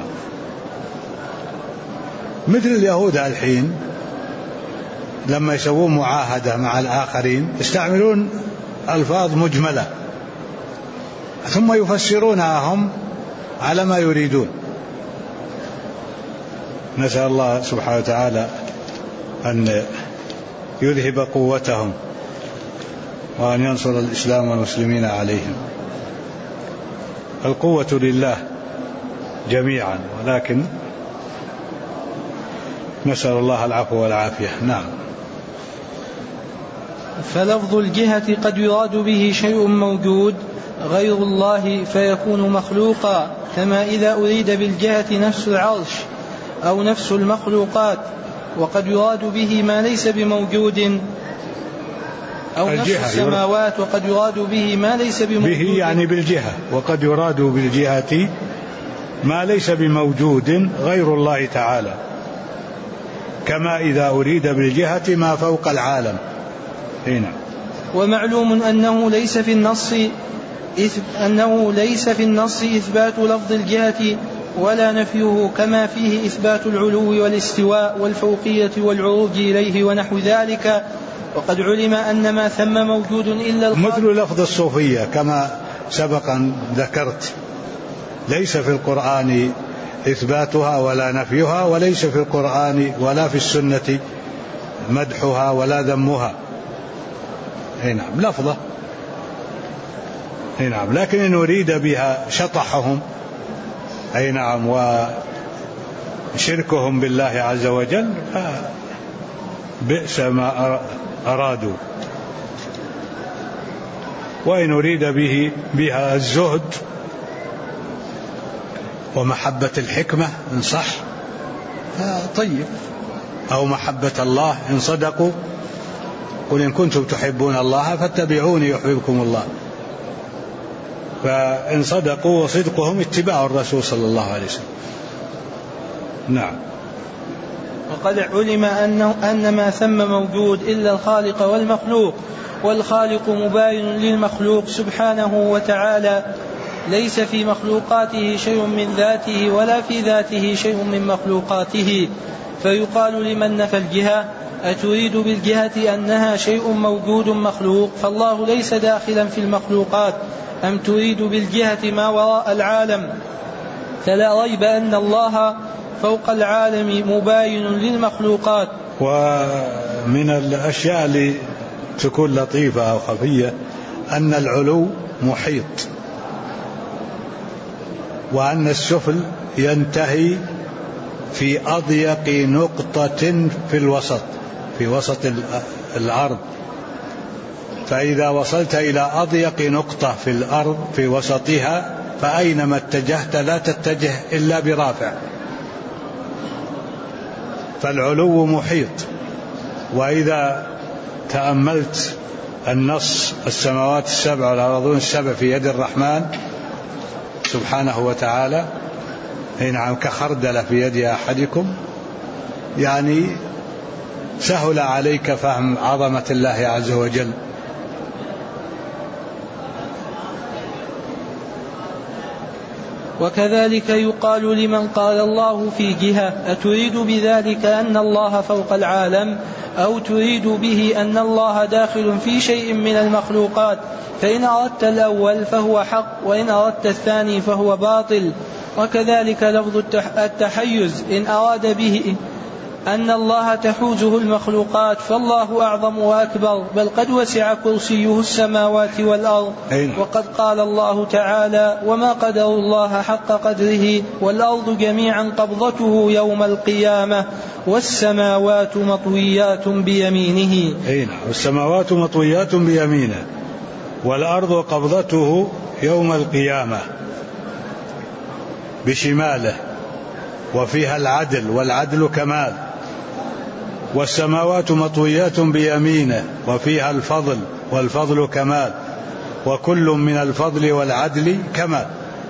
مثل اليهود الحين لما يسوون معاهدة مع الآخرين يستعملون ألفاظ مجملة ثم يفسرونها هم على ما يريدون. نسأل الله سبحانه وتعالى أن يذهب قوتهم وأن ينصر الإسلام والمسلمين عليهم. القوة لله جميعا، ولكن نسأل الله العفو والعافية. نعم. فلفظ الجهة قد يراد به شيء موجود غير الله فيكون مخلوقا، كما إذا أريد بالجهة نفس العرش أو نفس المخلوقات، وقد يراد به ما ليس بموجود أو نفس السماوات، وقد يراد به ما ليس بموجود به يعني بالجهة، وقد يراد بالجهة ما ليس بموجود غير الله تعالى، كما إذا أريد بالجهة ما فوق العالم. هنا. ومعلوم أنه ليس في النص إثبات لفظ الجهة ولا نفيه، كما فيه إثبات العلو والاستواء والفوقية والعروج إليه ونحو ذلك. وقد علم أن ما ثم موجود إلا الخالق، مثل لفظ الصوفية كما سبق أن ذكرت، ليس في القرآن إثباتها ولا نفيها، وليس في القرآن ولا في السنة مدحها ولا ذمها. نعم. لفظة. نعم. لكن إن أريد بها شطحهم أي نعم وشركهم بالله عز وجل بئس ما أرادوا. وإن أريد بها الزهد ومحبة الحكمة إن صح طيب، أو محبة الله إن صدقوا، قل إن كنتم تحبون الله فاتبعوني يحببكم الله. فإن صدقوا وصدقهم اتباع الرسول صلى الله عليه وسلم. نعم. وقد علم أن ما ثم موجود إلا الخالق والمخلوق، والخالق مباين للمخلوق سبحانه وتعالى، ليس في مخلوقاته شيء من ذاته ولا في ذاته شيء من مخلوقاته. فيقال لمن نفى الجهة أتريد بالجهة أنها شيء موجود مخلوق، فالله ليس داخلا في المخلوقات، أم تريد بالجهة ما وراء العالم؟ فلا ريب أن الله فوق العالم مباين للمخلوقات. ومن الأشياء اللي تكون لطيفة أو خفية أن العلو محيط، وأن السفل ينتهي في أضيق نقطة في الوسط، في وسط الأرض. فإذا وصلت إلى أضيق نقطة في الأرض في وسطها فأينما اتجهت لا تتجه إلا برافع. فالعلو محيط. وإذا تأملت النص السماوات السبع والأرضون السبع في يد الرحمن سبحانه وتعالى، نعم، كخردلة في يد أحدكم، يعني سهل عليك فهم عظمة الله عز وجل. وكذلك يقال لمن قال الله في جهة: أتريد بذلك أن الله فوق العالم، أو تريد به أن الله داخل في شيء من المخلوقات؟ فإن أردت الأول فهو حق، وإن أردت الثاني فهو باطل. وكذلك لفظ التحيز إن أراد به أن الله تحوزه المخلوقات فالله أعظم وأكبر، بل قد وسع كرسيه السماوات والأرض. وقد قال الله تعالى: وما قدر الله حق قدره والأرض جميعا قبضته يوم القيامة والسماوات مطويات بيمينه. والسماوات مطويات بيمينه والأرض قبضته يوم القيامة بشماله، وفيها العدل، والعدل كمال. والسماوات مطويات بيمينه وفيها الفضل، والفضل كمال، وكل من الفضل والعدل كمال.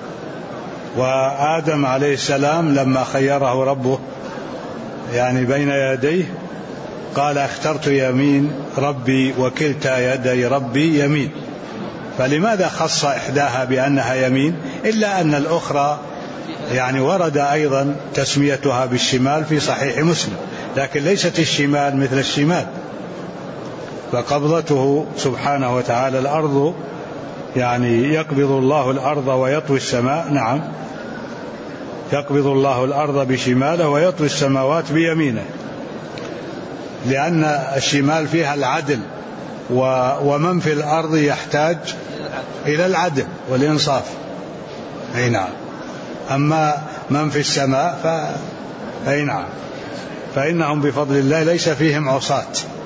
وآدم عليه السلام لما خيره ربه يعني بين يديه قال: اخترت يمين ربي وكلتا يدي ربي يمين. فلماذا خص إحداها بأنها يمين إلا أن الأخرى يعني ورد أيضا تسميتها بالشمال في صحيح مسلم، لكن ليست الشمال مثل الشمال. فقبضته سبحانه وتعالى الأرض، يعني يقبض الله الأرض ويطوي السماء، نعم، يقبض الله الأرض بشماله ويطوي السماوات بيمينه، لأن الشمال فيها العدل، ومن في الأرض يحتاج إلى العدل والإنصاف. أي نعم. أما من في السماء أي نعم، فإنهم بفضل الله ليس فيهم عصاة.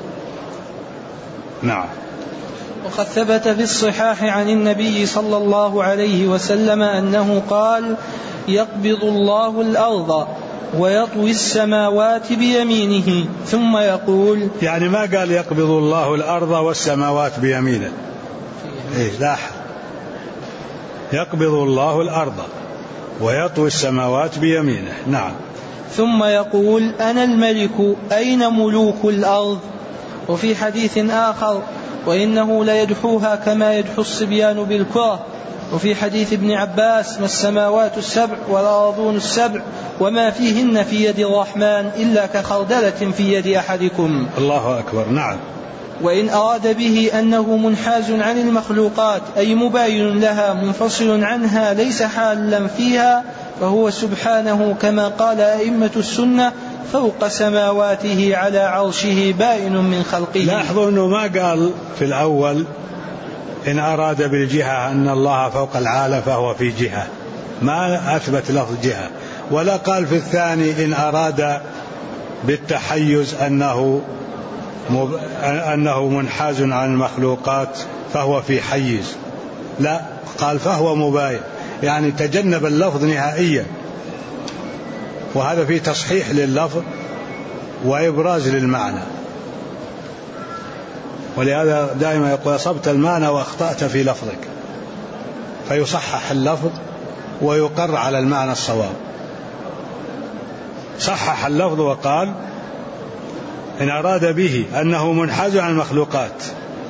نعم. وقد ثبت في الصحاح عن النبي صلى الله عليه وسلم أنه قال: يقبض الله الأرض ويطوي السماوات بيمينه ثم يقول، يعني ما قال يقبض الله الأرض والسماوات بيمينه، لاحظ، يقبض الله الأرض ويطوي السماوات بيمينه. نعم. ثم يقول: أنا الملك أين ملوك الأرض؟ وفي حديث آخر: وإنه ليدحوها كما يدحو الصبيان بالكرة. وفي حديث ابن عباس: ما السماوات السبع والأرضون السبع وما فيهن في يد الرحمن إلا كخردلة في يد أحدكم. الله أكبر. نعم. وإن أراد به أنه منحاز عن المخلوقات أي مباين لها منفصل عنها ليس حالا فيها، فهو سبحانه كما قال أئمة السنة: فوق سماواته على عرشه بائن من خلقه. لاحظوا أنه ما قال في الأول إن أراد بالجهة أن الله فوق العالم فهو في جهة، ما أثبت لفظ جهة. ولا قال في الثاني إن أراد بالتحيز أنه منحاز عن المخلوقات فهو في حيز، لا، قال فهو مباين، يعني تجنب اللفظ نهائيا. وهذا فيه تصحيح لللفظ وإبراز للمعنى. ولهذا دائما يقول: أصبت المعنى وأخطأت في لفظك، فيصحح اللفظ ويقر على المعنى الصواب. صحح اللفظ وقال: إن أراد به أنه منحاز عن المخلوقات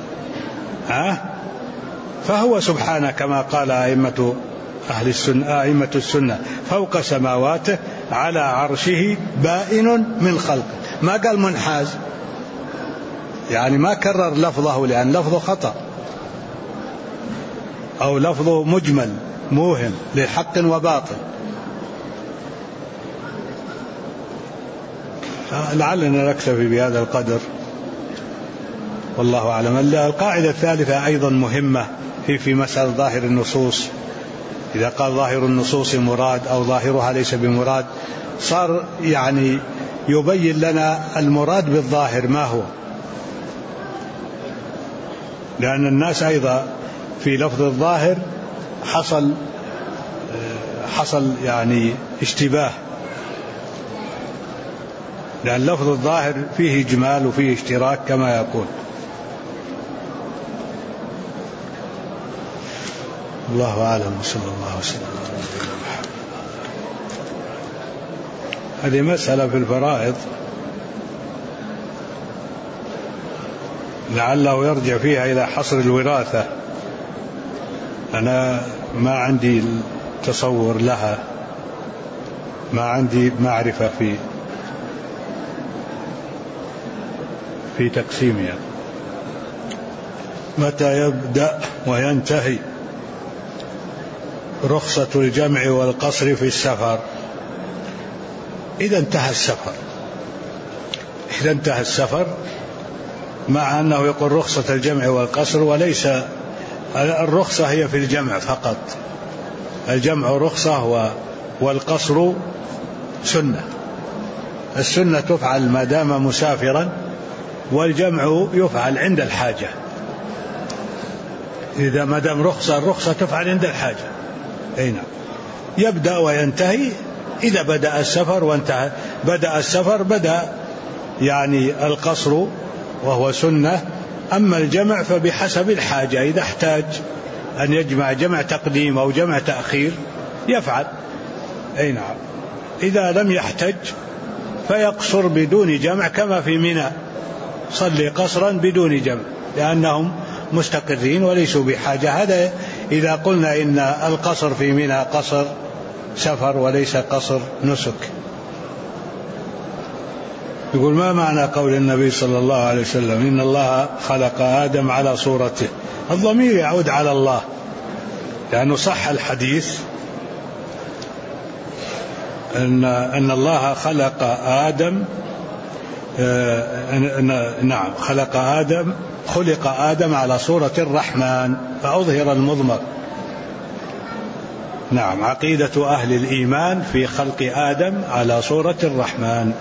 فهو سبحانه كما قال أئمة أهل السنة، أئمة السنة: فوق سماواته على عرشه بائن من خلقه. ما قال منحاز، يعني ما كرر لفظه لأن لفظه خطأ أو لفظه مجمل موهم لحق وباطل. لعلنا نكتفي بهذا القدر، والله أعلم. القاعدة الثالثة أيضا مهمة في مسألة ظاهر النصوص. إذا قال ظاهر النصوص مراد أو ظاهرها ليس بمراد، صار يعني يبين لنا المراد بالظاهر ما هو، لأن الناس أيضا في لفظ الظاهر حصل يعني اشتباه، لأن لفظ الظاهر فيه إجمال وفيه اشتراك كما يقول. الله أعلم وصلى الله وسلم على نبينا محمد. هذه مسألة في الفرائض لعله يرجع فيها إلى حصر الوراثة. أنا ما عندي تصور لها، ما عندي معرفة في تقسيمها. متى يبدأ وينتهي رخصة الجمع والقصر في السفر؟ إذا انتهى السفر، مع أنه يقول رخصة الجمع والقصر، وليس الرخصة هي في الجمع فقط. الجمع رخصة والقصر سنة. السنة تفعل ما دام مسافرا، والجمع يفعل عند الحاجة. إذا ما دام الرخصة تفعل عند الحاجة. أي نعم. يبدأ وينتهي إذا بدأ السفر وانتهى. بدأ السفر بدأ يعني القصر وهو سنة. أما الجمع فبحسب الحاجة، إذا احتاج أن يجمع جمع تقديم أو جمع تأخير يفعل. أي نعم. إذا لم يحتج فيقصر بدون جمع، كما في منى صلي قصرا بدون جمع لأنهم مستقرين وليسوا بحاجة. هذا إذا قلنا إن القصر في منى قصر سفر وليس قصر نسك. يقول: ما معنى قول النبي صلى الله عليه وسلم إن الله خلق آدم على صورته؟ الضمير يعود على الله، لأنه صح الحديث أن الله خلق آدم. نعم، خلق آدم على صورة الرحمن، فأظهر المضمر. نعم، عقيدة أهل الإيمان في خلق آدم على صورة الرحمن،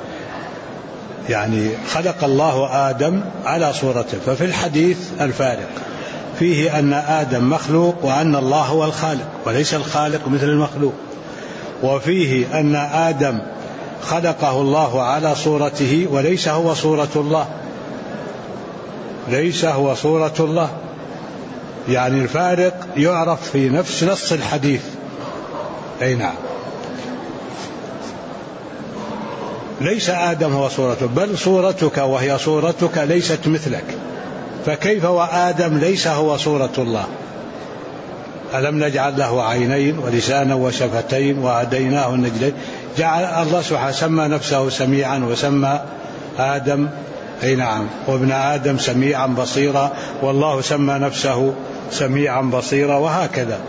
يعني خلق الله آدم على صورته. ففي الحديث الفارق فيه أن آدم مخلوق وأن الله هو الخالق وليس الخالق مثل المخلوق، وفيه أن آدم خلقه الله على صورته وليس هو صورة الله، ليس هو صورة الله. يعني الفارق يعرف في نص الحديث. أي نعم، ليس آدم هو صورته، بل صورتك وهي صورتك ليست مثلك، فكيف وآدم ليس هو صورة الله؟ ألم نجعل له عينين ولسانا وشفتين وهديناه النجدين؟ جعل الله سبحانه سمى نفسه سميعا وسمى آدم أي نعم وابن آدم سميعا بصيرا، والله سمى نفسه سميعا بصيرا، وهكذا.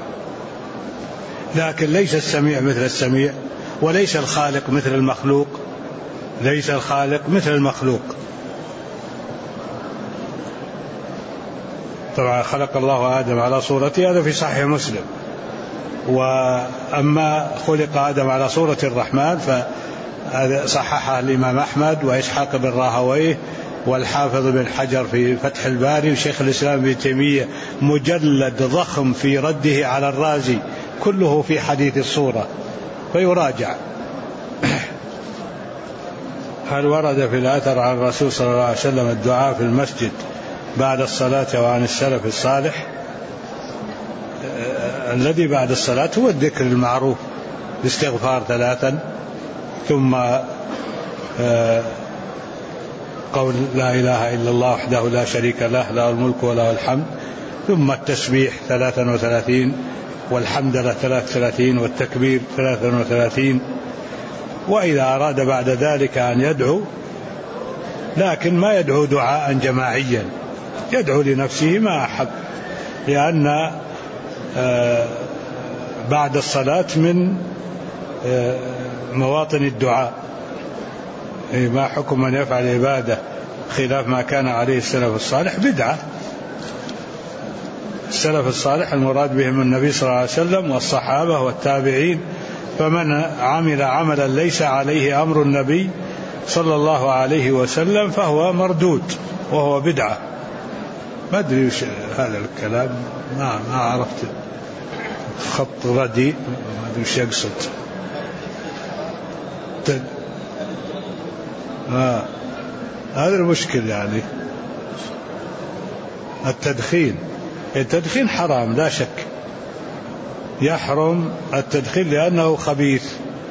لكن ليس السميع مثل السميع، وليس الخالق مثل المخلوق، ليس الخالق مثل المخلوق. طبعا خلق الله آدم على صورته، هذا في صحيح مسلم. وأما خلق آدم على صورة الرحمن فهذا صححه الإمام أحمد وإسحاق بن راهويه والحافظ بن حجر في فتح الباري، وشيخ الإسلام ابن تيمية مجلد ضخم في رده على الرازي، كله في حديث الصورة، فيراجع. هل ورد في الأثر عن الرسول صلى الله عليه وسلم الدعاء في المسجد بعد الصلاة وعن السلف الصالح؟ الذي بعد الصلاة هو الذكر المعروف، الاستغفار 3، ثم قول لا إله إلا الله وحده لا شريك له له الملك وله الحمد، ثم التسبيح 33 والحمد لله 33 والتكبير 33. وإذا أراد بعد ذلك أن يدعو، لكن ما يدعو دعاء جماعيا، يدعو لنفسه ما أحب، لأن بعد الصلاة من مواطن الدعاء. ما حكم من يفعل عبادة خلاف ما كان عليه السلف الصالح؟ بدعة. السلف الصالح المراد بهم النبي صلى الله عليه وسلم والصحابة والتابعين، فمن عمل عملا ليس عليه أمر النبي صلى الله عليه وسلم فهو مردود وهو بدعة. ما أدري وش هذا الكلام، ما عرفت، خط رديء، ما أدري وش يقصد. هذا المشكل، يعني التدخين حرام لا شك، يحرم التدخين لأنه خبيث،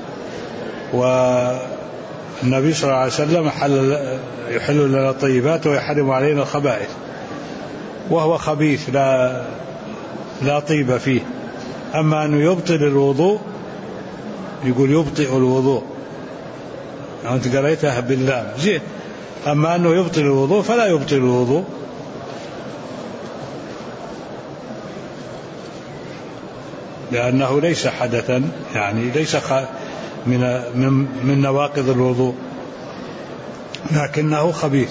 والنبي صلى الله عليه وسلم يحل لنا الطيبات ويحرم علينا الخبائث، وهو خبيث لا طيب فيه. أما أنه يبطل الوضوء، يقول يبطئ الوضوء، أنت قريتها باللام زين. أما أنه يبطل الوضوء فلا يبطل الوضوء، لأنه ليس حدثا، يعني ليس من نواقض الوضوء، لكنه خبيث.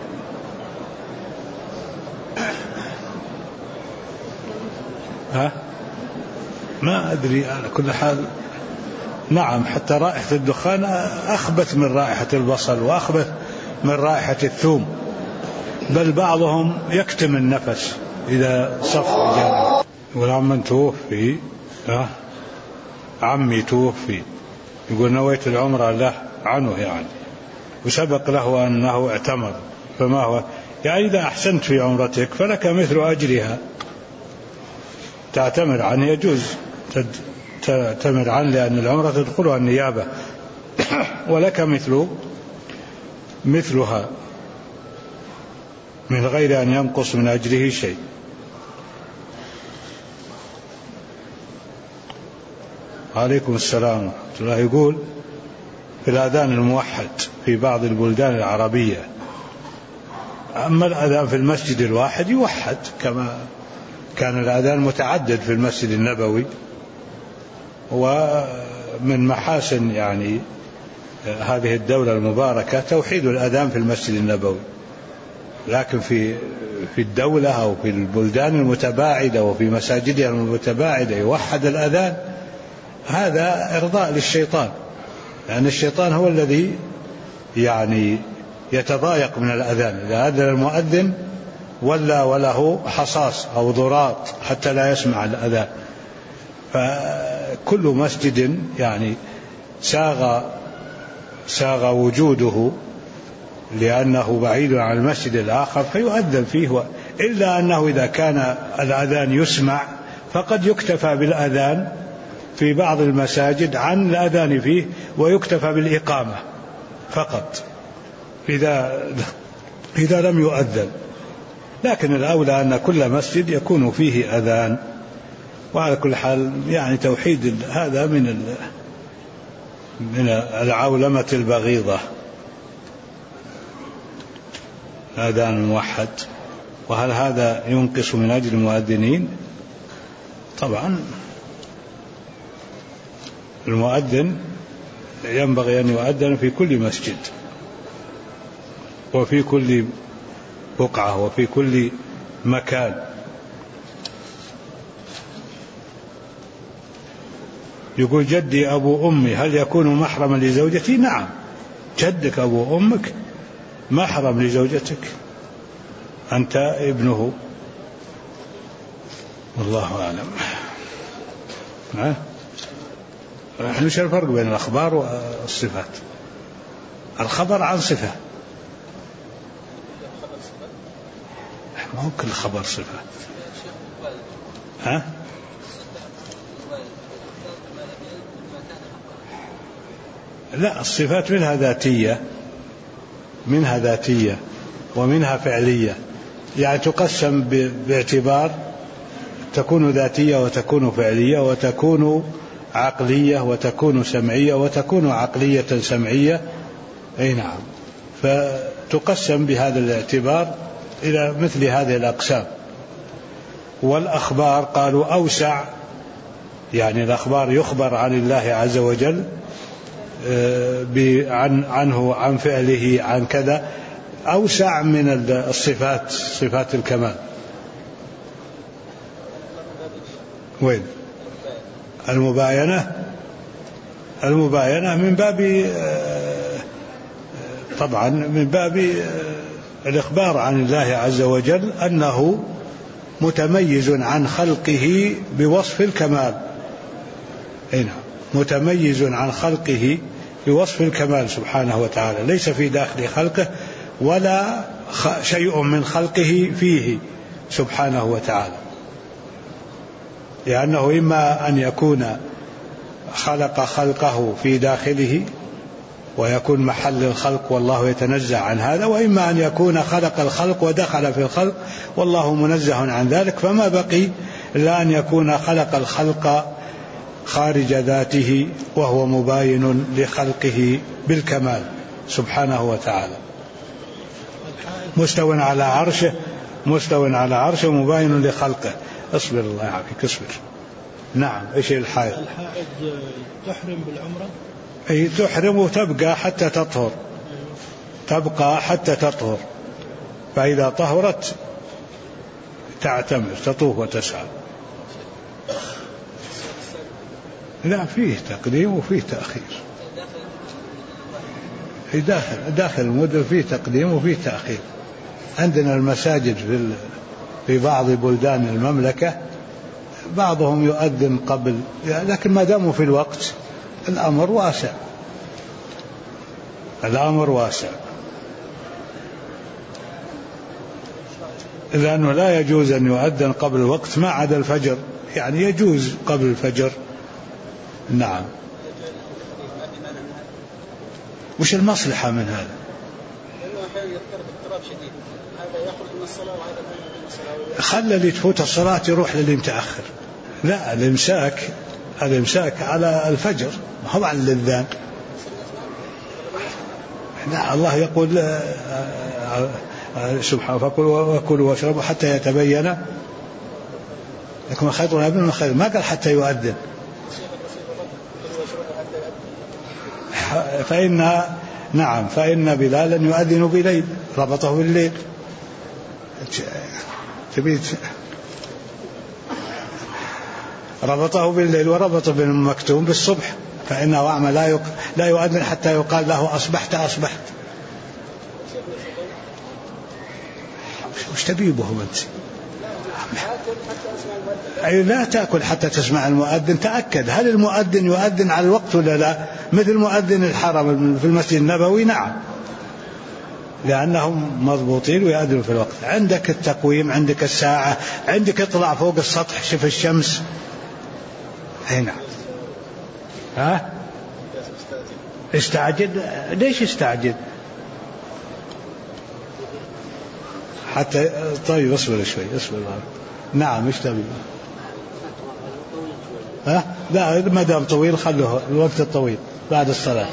ما أدري على كل حال. نعم، حتى رائحة الدخان أخبث من رائحة البصل وأخبث من رائحة الثوم، بل بعضهم يكتم النفس إذا صف جانب. والعم توفي، عمي توفي، يقول نويت العمرة له عنه يعني، وسبق له أنه اعتمر، فما هو يعني إذا أحسنت في عمرتك فلك مثل أجرها، تعتمر عنه، يجوز تعتمر عنه، لأن العمرة تدخلها النيابة، ولك مثلها من غير أن ينقص من أجره شيء. عليكم السلام ورحمة الله. يقول في الأذان الموحد في بعض البلدان العربية، أما الأذان في المسجد الواحد يوحد كما كان الأذان متعدد في المسجد النبوي. ومن محاسن يعني هذه الدولة المباركة توحيد الأذان في المسجد النبوي، لكن في الدولة أو في البلدان المتباعدة وفي مساجدها المتباعدة يوحد الأذان، هذا إرضاء للشيطان، لأن الشيطان هو الذي يعني يتضايق من الأذان. إذا أذن المؤذن وله حصاص أو ضراط حتى لا يسمع الأذان. فكل مسجد يعني ساغ وجوده لأنه بعيد عن المسجد الآخر فيؤذن فيه، إلا أنه إذا كان الأذان يسمع فقد يكتفى بالأذان في بعض المساجد عن الأذان فيه، ويكتفى بالإقامة فقط إذا لم يؤذن. لكن الأولى أن كل مسجد يكون فيه أذان. وعلى كل حال يعني توحيد هذا من العولمة البغيضة، الأذان الموحد. وهل هذا ينقص من أجل المؤذنين؟ طبعا المؤذن ينبغي أن يؤذن في كل مسجد وفي كل بقعة وفي كل مكان. يقول جدي أبو أمي هل يكون محرما لزوجتي؟ نعم، جدك أبو أمك محرم لزوجتك، أنت ابنه، والله أعلم. نحن نشوف الفرق بين الأخبار والصفات. الخبر عن صفة، ما هو كل خبر صفة. لا، الصفات منها ذاتية ومنها فعلية، يعني تقسم باعتبار تكون ذاتية وتكون فعلية وتكون عقلية وتكون سمعية وتكون عقلية سمعية. أي نعم، فتقسم بهذا الاعتبار إلى مثل هذه الأقسام. والأخبار قالوا أوسع، يعني الأخبار يخبر عن الله عز وجل عنه، عن فعله، عن كذا، أوسع من الصفات، صفات الكمال. وين المباينة من باب طبعا من باب الإخبار عن الله عز وجل أنه متميز عن خلقه بوصف الكمال. هنا متميز عن خلقه بوصف الكمال سبحانه وتعالى، ليس في داخل خلقه ولا شيء من خلقه فيه سبحانه وتعالى. لأنه إما أن يكون خلق خلقه في داخله ويكون محل الخلق والله يتنزه عن هذا، وإما أن يكون خلق الخلق ودخل في الخلق والله منزه عن ذلك، فما بقي إلا أن يكون خلق الخلق خارج ذاته وهو مباين لخلقه بالكمال سبحانه وتعالى، مستوى على عرشه مباين لخلقه. اصبر الله يعافيك اصبر. نعم. ايش الحائض؟ الحائض تحرم بالعمرة؟ اي تحرم وتبقى حتى تطهر، تبقى حتى تطهر، فإذا طهرت تعتمر تطوف وتسعى. لا فيه تقديم وفيه تأخير، داخل المدن فيه تقديم وفيه تأخير. عندنا المساجد في بعض بلدان المملكة بعضهم يؤذن قبل، لكن ما داموا في الوقت الأمر واسع، لأنه لا يجوز أن يؤذن قبل الوقت ما عدا الفجر، يعني يجوز قبل الفجر. نعم. وش المصلحة من هذا؟ خلى اللي تفوت الصلاة يروح للي متأخر. لا، الإمساك على الفجر هو على الأذان. لا، الله يقول سبحانه فكلوا واشربوا حتى يتبين لكم الخيط الأبيض من الخيط، ما قال حتى يؤذن. فإن بلالا يؤذن بليل، ربطه بالليل. ربطه بالليل وربط بالمكتوم بالصبح، فإنه أعمى لا يؤذن حتى يقال له أصبحت. وش تبيبه أنت؟ أي لا تأكل حتى تسمع المؤذن. تأكد هل المؤذن يؤذن على الوقت ولا لا، مثل مؤذن الحرم في المسجد النبوي. نعم، لأنهم مضبوطين ويؤذنوا في الوقت. عندك التقويم، عندك الساعة، عندك اطلع فوق السطح شوف الشمس. هنا استعجل. ليش استعجل حتى؟ طيب اصبر شوي اصبر. نعم ايش تبي؟ لا ما دام طويل خلوه الوقت الطويل بعد الصلاة.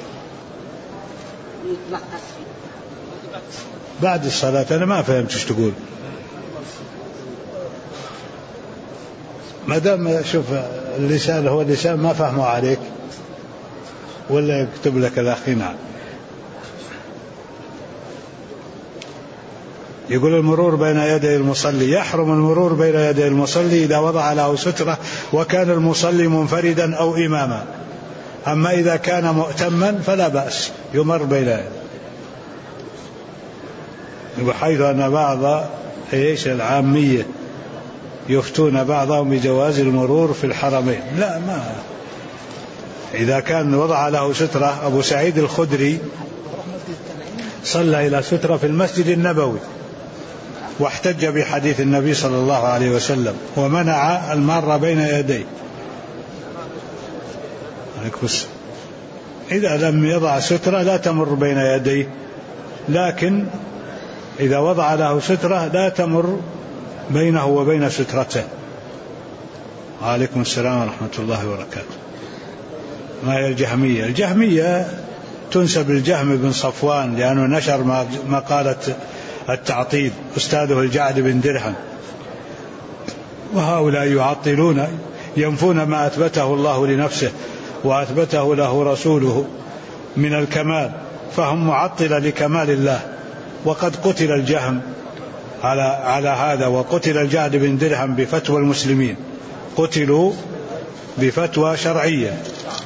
بعد الصلاة أنا ما فهمت ايش تقول. ما دام شوف اللسان هو اللسان ما فهمه عليك ولا يكتب لك الأخي. نعم. يقول المرور بين يدي المصلي، يحرم المرور بين يدي المصلي إذا وضع له سترة وكان المصلي منفردا أو إماما. أما إذا كان مؤتما فلا بأس يمر بين يديه، بحيث أن بعض العامية يفتون بعضهم بجواز المرور في الحرمين. لا، ما إذا كان وضع له سترة. أبو سعيد الخدري صلى إلى سترة في المسجد النبوي واحتج بحديث النبي صلى الله عليه وسلم ومنع المار بين يديه. إذا لم يضع سترة لا تمر بين يديه، لكن إذا وضع له سترة لا تمر بينه وبين سترته. وعليكم السلام ورحمة الله وبركاته. ما هي الجهمية؟ الجهمية تنسب الجهم بن صفوان لأنه نشر مقالة التعطيل أستاذه الجعد بن درهم. وهؤلاء يعطلون ينفون ما أثبته الله لنفسه وأثبته له رسوله من الكمال، فهم معطلة لكمال الله. وقد قتل الجهم على هذا، وقتل الجعد بن درهم بفتوى المسلمين، قتلوا بفتوى شرعية.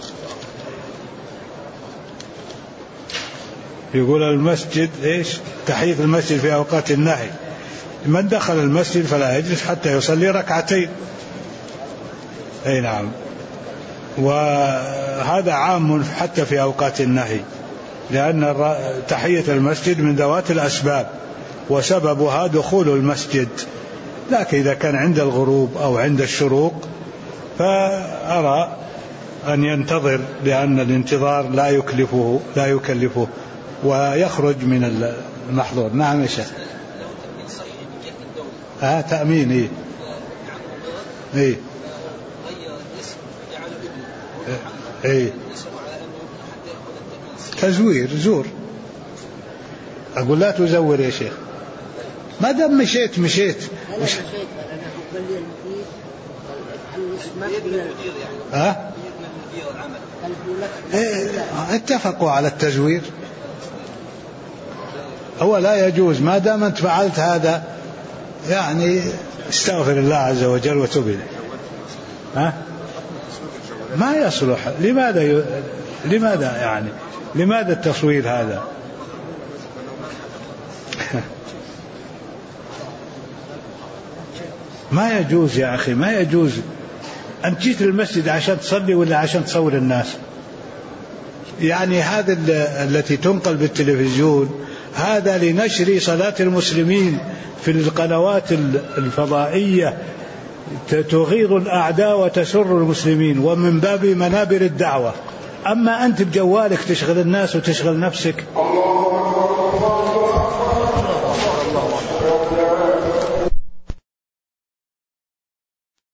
يقول المسجد تحية المسجد في أوقات النهي، من دخل المسجد فلا يجلس حتى يصلي ركعتين. أي نعم. وهذا عام حتى في أوقات النهي، لأن تحية المسجد من ذوات الأسباب، وسببها دخول المسجد. لكن إذا كان عند الغروب أو عند الشروق فأرى أن ينتظر، لأن الانتظار لا يكلفه ويخرج من المحظور. نعم يا شيخ. تأمين. إيه تزوير، زور. أقول لا تزور يا شيخ، ما دام مشيت اتفقوا على التزوير. هو لا يجوز ما دام أنت فعلت هذا، يعني استغفر الله عز وجل وتوب إليه. ما يصلح. لماذا التصوير هذا؟ ما يجوز يا أخي، ما يجوز. أنت جيت للمسجد عشان تصلي ولا عشان تصور الناس؟ يعني هذا التي تنقل بالتلفزيون هذا لنشر صلاة المسلمين في القنوات الفضائية، تغيظ الأعداء وتسر المسلمين، ومن باب منابر الدعوة. أما أنت بجوالك تشغل الناس وتشغل نفسك.